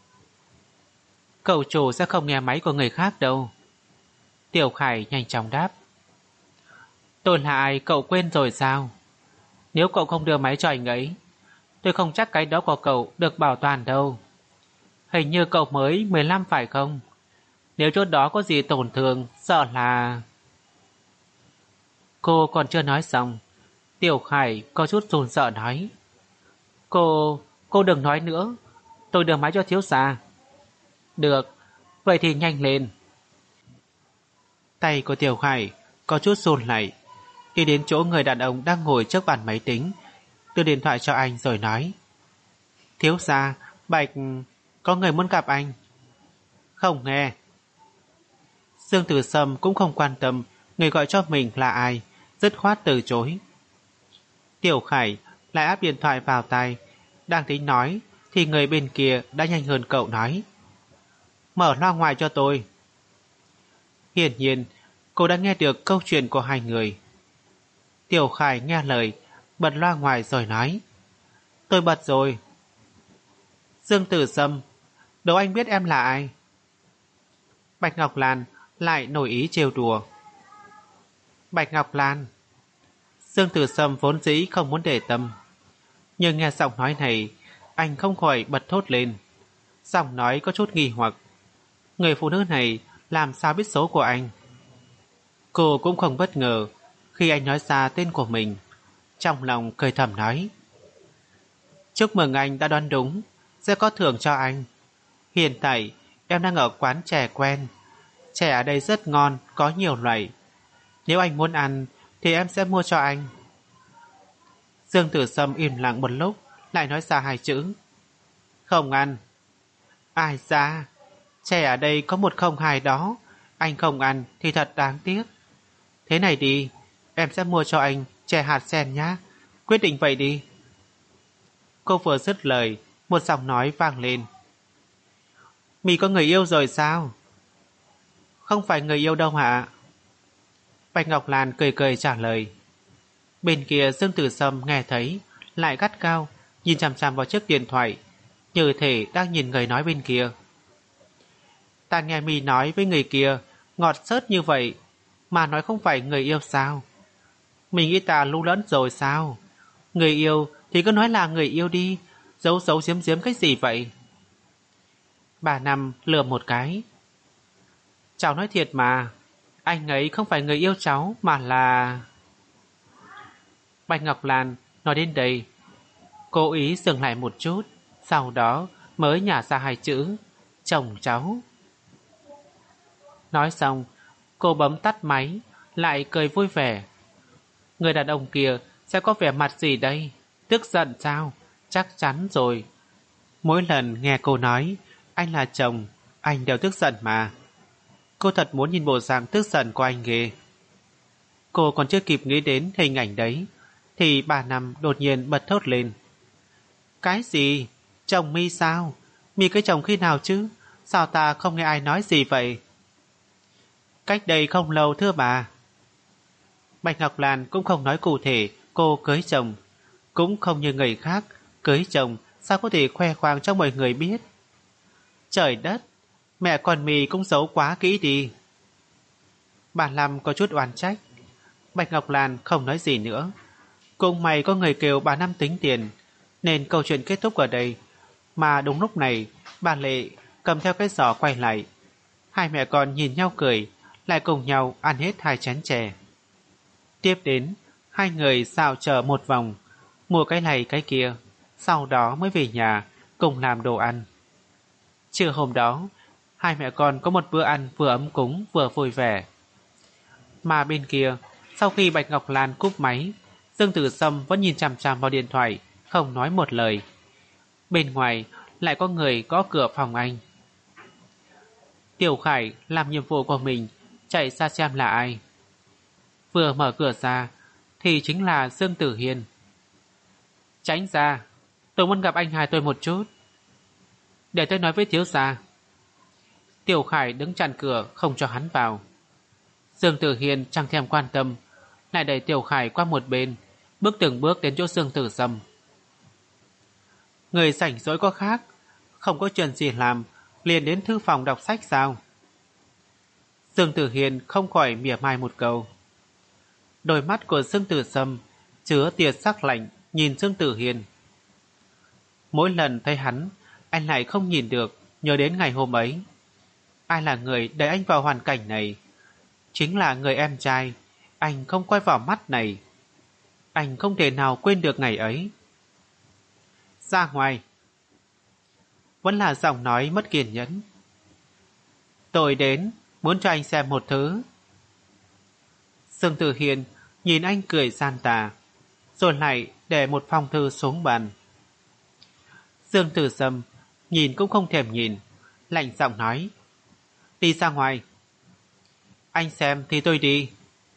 Cậu chủ sẽ không nghe máy của người khác đâu. Tiểu Khải nhanh chóng đáp. Tôi là ai cậu quên rồi sao? Nếu cậu không đưa máy cho anh ấy, tôi không chắc cái đó của cậu được bảo toàn đâu. Hình như cậu mới 15 phải không? Nếu chỗ đó có gì tổn thương, sợ là... Cô còn chưa nói xong, Tiểu Khải có chút run sợ nói. Cô đừng nói nữa, tôi đưa máy cho thiếu gia. Được, vậy thì nhanh lên. Tay của Tiểu Khải có chút run lại, đi đến chỗ người đàn ông đang ngồi trước bàn máy tính, đưa điện thoại cho anh rồi nói. Thiếu gia, Bạch, có người muốn gặp anh. Không nghe. Dương Tử Sâm cũng không quan tâm người gọi cho mình là ai, dứt khoát từ chối. Tiểu Khải lại áp điện thoại vào tai, đang tính nói thì người bên kia đã nhanh hơn cậu nói. Mở loa ngoài cho tôi. Hiển nhiên cô đã nghe được câu chuyện của hai người. Tiểu Khải nghe lời, bật loa ngoài rồi nói. Tôi bật rồi. Dương Tử Sâm, đố anh biết em là ai? Bạch Ngọc Lan lại nổi ý trêu đùa. Bạch Ngọc Lan. Dương Tử Sâm vốn dĩ không muốn để tâm, nhưng nghe giọng nói này, anh không khỏi bật thốt lên. Giọng nói có chút nghi hoặc. Người phụ nữ này làm sao biết số của anh? Cô cũng không bất ngờ khi anh nói ra tên của mình. Trong lòng cười thầm nói. Chúc mừng anh đã đoán đúng, sẽ có thưởng cho anh. Hiện tại em đang ở quán chè quen. Chè ở đây rất ngon, có nhiều loại. Nếu anh muốn ăn thì em sẽ mua cho anh. Dương Tử Sâm im lặng một lúc, lại nói ra hai chữ. Không ăn. Ai ra, chè ở đây có 102 đó, anh không ăn thì thật đáng tiếc. Thế này đi, em sẽ mua cho anh chè hạt sen nhá. Quyết định vậy đi. Cô vừa dứt lời, một giọng nói vang lên. Mì có người yêu rồi sao? Không phải người yêu đâu hả? Bạch Ngọc Lan cười cười trả lời. Bên kia Dương Tử Sâm nghe thấy, lại gắt cao, nhìn chằm chằm vào chiếc điện thoại, như thể đang nhìn người nói bên kia. Ta nghe mì nói với người kia, ngọt xớt như vậy, mà nói không phải người yêu sao? Mình nghĩ ta lu lẫn rồi sao? Người yêu thì cứ nói là người yêu đi, giấu giấu giếm giếm cái gì vậy? Bà Năm lừa một cái. Cháu nói thiệt mà, anh ấy không phải người yêu cháu mà là... Bạch Ngọc Lan nói đến đây, cố ý dừng lại một chút, sau đó mới nhả ra hai chữ, chồng cháu. Nói xong, cô bấm tắt máy, lại cười vui vẻ. Người đàn ông kia sẽ có vẻ mặt gì đây? Tức giận sao? Chắc chắn rồi. Mỗi lần nghe cô nói anh là chồng, anh đều tức giận mà. Cô thật muốn nhìn bộ dạng tức giận của anh ghê. Cô còn chưa kịp nghĩ đến hình ảnh đấy, thì bà Năm đột nhiên bật thốt lên. Cái gì? Chồng mi sao? Mi cái chồng khi nào chứ? Sao ta không nghe ai nói gì vậy? Cách đây không lâu thưa bà. Bạch Ngọc Lan cũng không nói cụ thể cô cưới chồng, cũng không như người khác cưới chồng sao có thể khoe khoang cho mọi người biết. Trời đất, mẹ con mì cũng giấu quá kỹ đi. Bà Lâm có chút oán trách. Bạch Ngọc Lan không nói gì nữa. Cũng may có người kêu bà Năm tính tiền, nên câu chuyện kết thúc ở đây. Mà đúng lúc này, bà Lệ cầm theo cái giỏ quay lại. Hai mẹ con nhìn nhau cười, lại cùng nhau ăn hết 2 chén chè. Tiếp đến, hai người xào chợ một vòng, mua cái này cái kia, sau đó mới về nhà cùng làm đồ ăn. Trưa hôm đó, hai mẹ con có một bữa ăn vừa ấm cúng vừa vui vẻ. Mà bên kia, sau khi Bạch Ngọc Lan cúp máy, Dương Tử Sâm vẫn nhìn chằm chằm vào điện thoại, không nói một lời. Bên ngoài lại có người gõ cửa phòng anh. Tiểu Khải làm nhiệm vụ của mình, chạy ra xem là ai. Vừa mở cửa ra thì chính là Dương Tử Hiên. Tránh ra, tôi muốn gặp anh hai tôi một chút. Để tôi nói với thiếu gia. Tiểu Khải đứng chặn cửa không cho hắn vào. Dương Tử Hiên chẳng thèm quan tâm, lại đẩy Tiểu Khải qua một bên, bước từng bước đến chỗ Dương Tử Sâm. Người rảnh rỗi có khác, không có chuyện gì làm, liền đến thư phòng đọc sách sao? Dương Tử Hiên không khỏi mỉa mai một câu. Đôi mắt của Dương Tử Sâm chứa tia sắc lạnh nhìn Dương Tử Hiên. Mỗi lần thấy hắn, anh lại không nhìn được, nhớ đến ngày hôm ấy. Ai là người đẩy anh vào hoàn cảnh này? Chính là người em trai anh không quay vào mắt này. Anh không thể nào quên được ngày ấy. Ra ngoài. Vẫn là giọng nói mất kiên nhẫn. Tôi đến, muốn cho anh xem một thứ. Dương Tử Hiên nhìn anh cười gian tà, rồi lại để một phong thư xuống bàn. Dương Tử Sâm nhìn cũng không thèm nhìn, lạnh giọng nói. Đi ra ngoài. Anh xem thì tôi đi.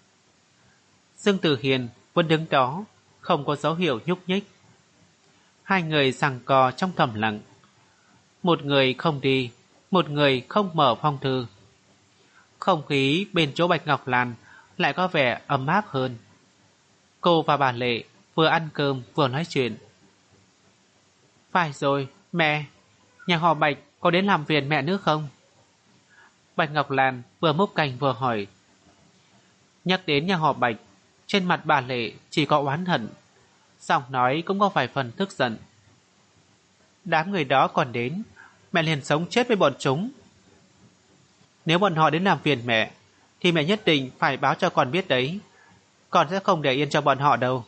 Dương Tử Hiên vẫn đứng đó, không có dấu hiệu nhúc nhích. Hai người giằng co trong thầm lặng. Một người không đi, một người không mở phong thư. Không khí bên chỗ Bạch Ngọc Lan lại có vẻ ấm áp hơn. Cô và bà Lệ vừa ăn cơm vừa nói chuyện. Phải rồi, mẹ, nhà họ Bạch có đến làm phiền mẹ nữa không? Bạch Ngọc Lan vừa múc canh vừa hỏi. Nhắc đến nhà họ Bạch, trên mặt bà Lệ chỉ có oán hận, giọng nói cũng có vài phần tức giận. Đám người đó còn đến, mẹ liền sống chết với bọn chúng. Nếu bọn họ đến làm phiền mẹ, thì mẹ nhất định phải báo cho con biết đấy. Con sẽ không để yên cho bọn họ đâu.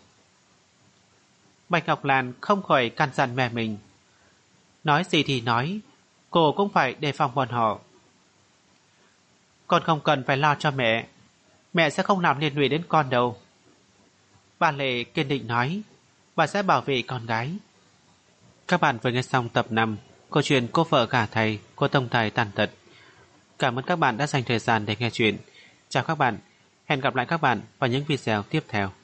Bạch Ngọc Lan không khỏi căn dặn mẹ mình. Nói gì thì nói, cô cũng phải đề phòng bọn họ. Con không cần phải lo cho mẹ. Mẹ sẽ không làm liên lụy đến con đâu. Bà Lệ kiên định nói, bà sẽ bảo vệ con gái. Các bạn vừa nghe xong tập 5 câu chuyện Cô vợ cả thầy của Tông Thầy Tàn Tật. Cảm ơn các bạn đã dành thời gian để nghe chuyện. Chào các bạn, hẹn gặp lại các bạn vào những video tiếp theo.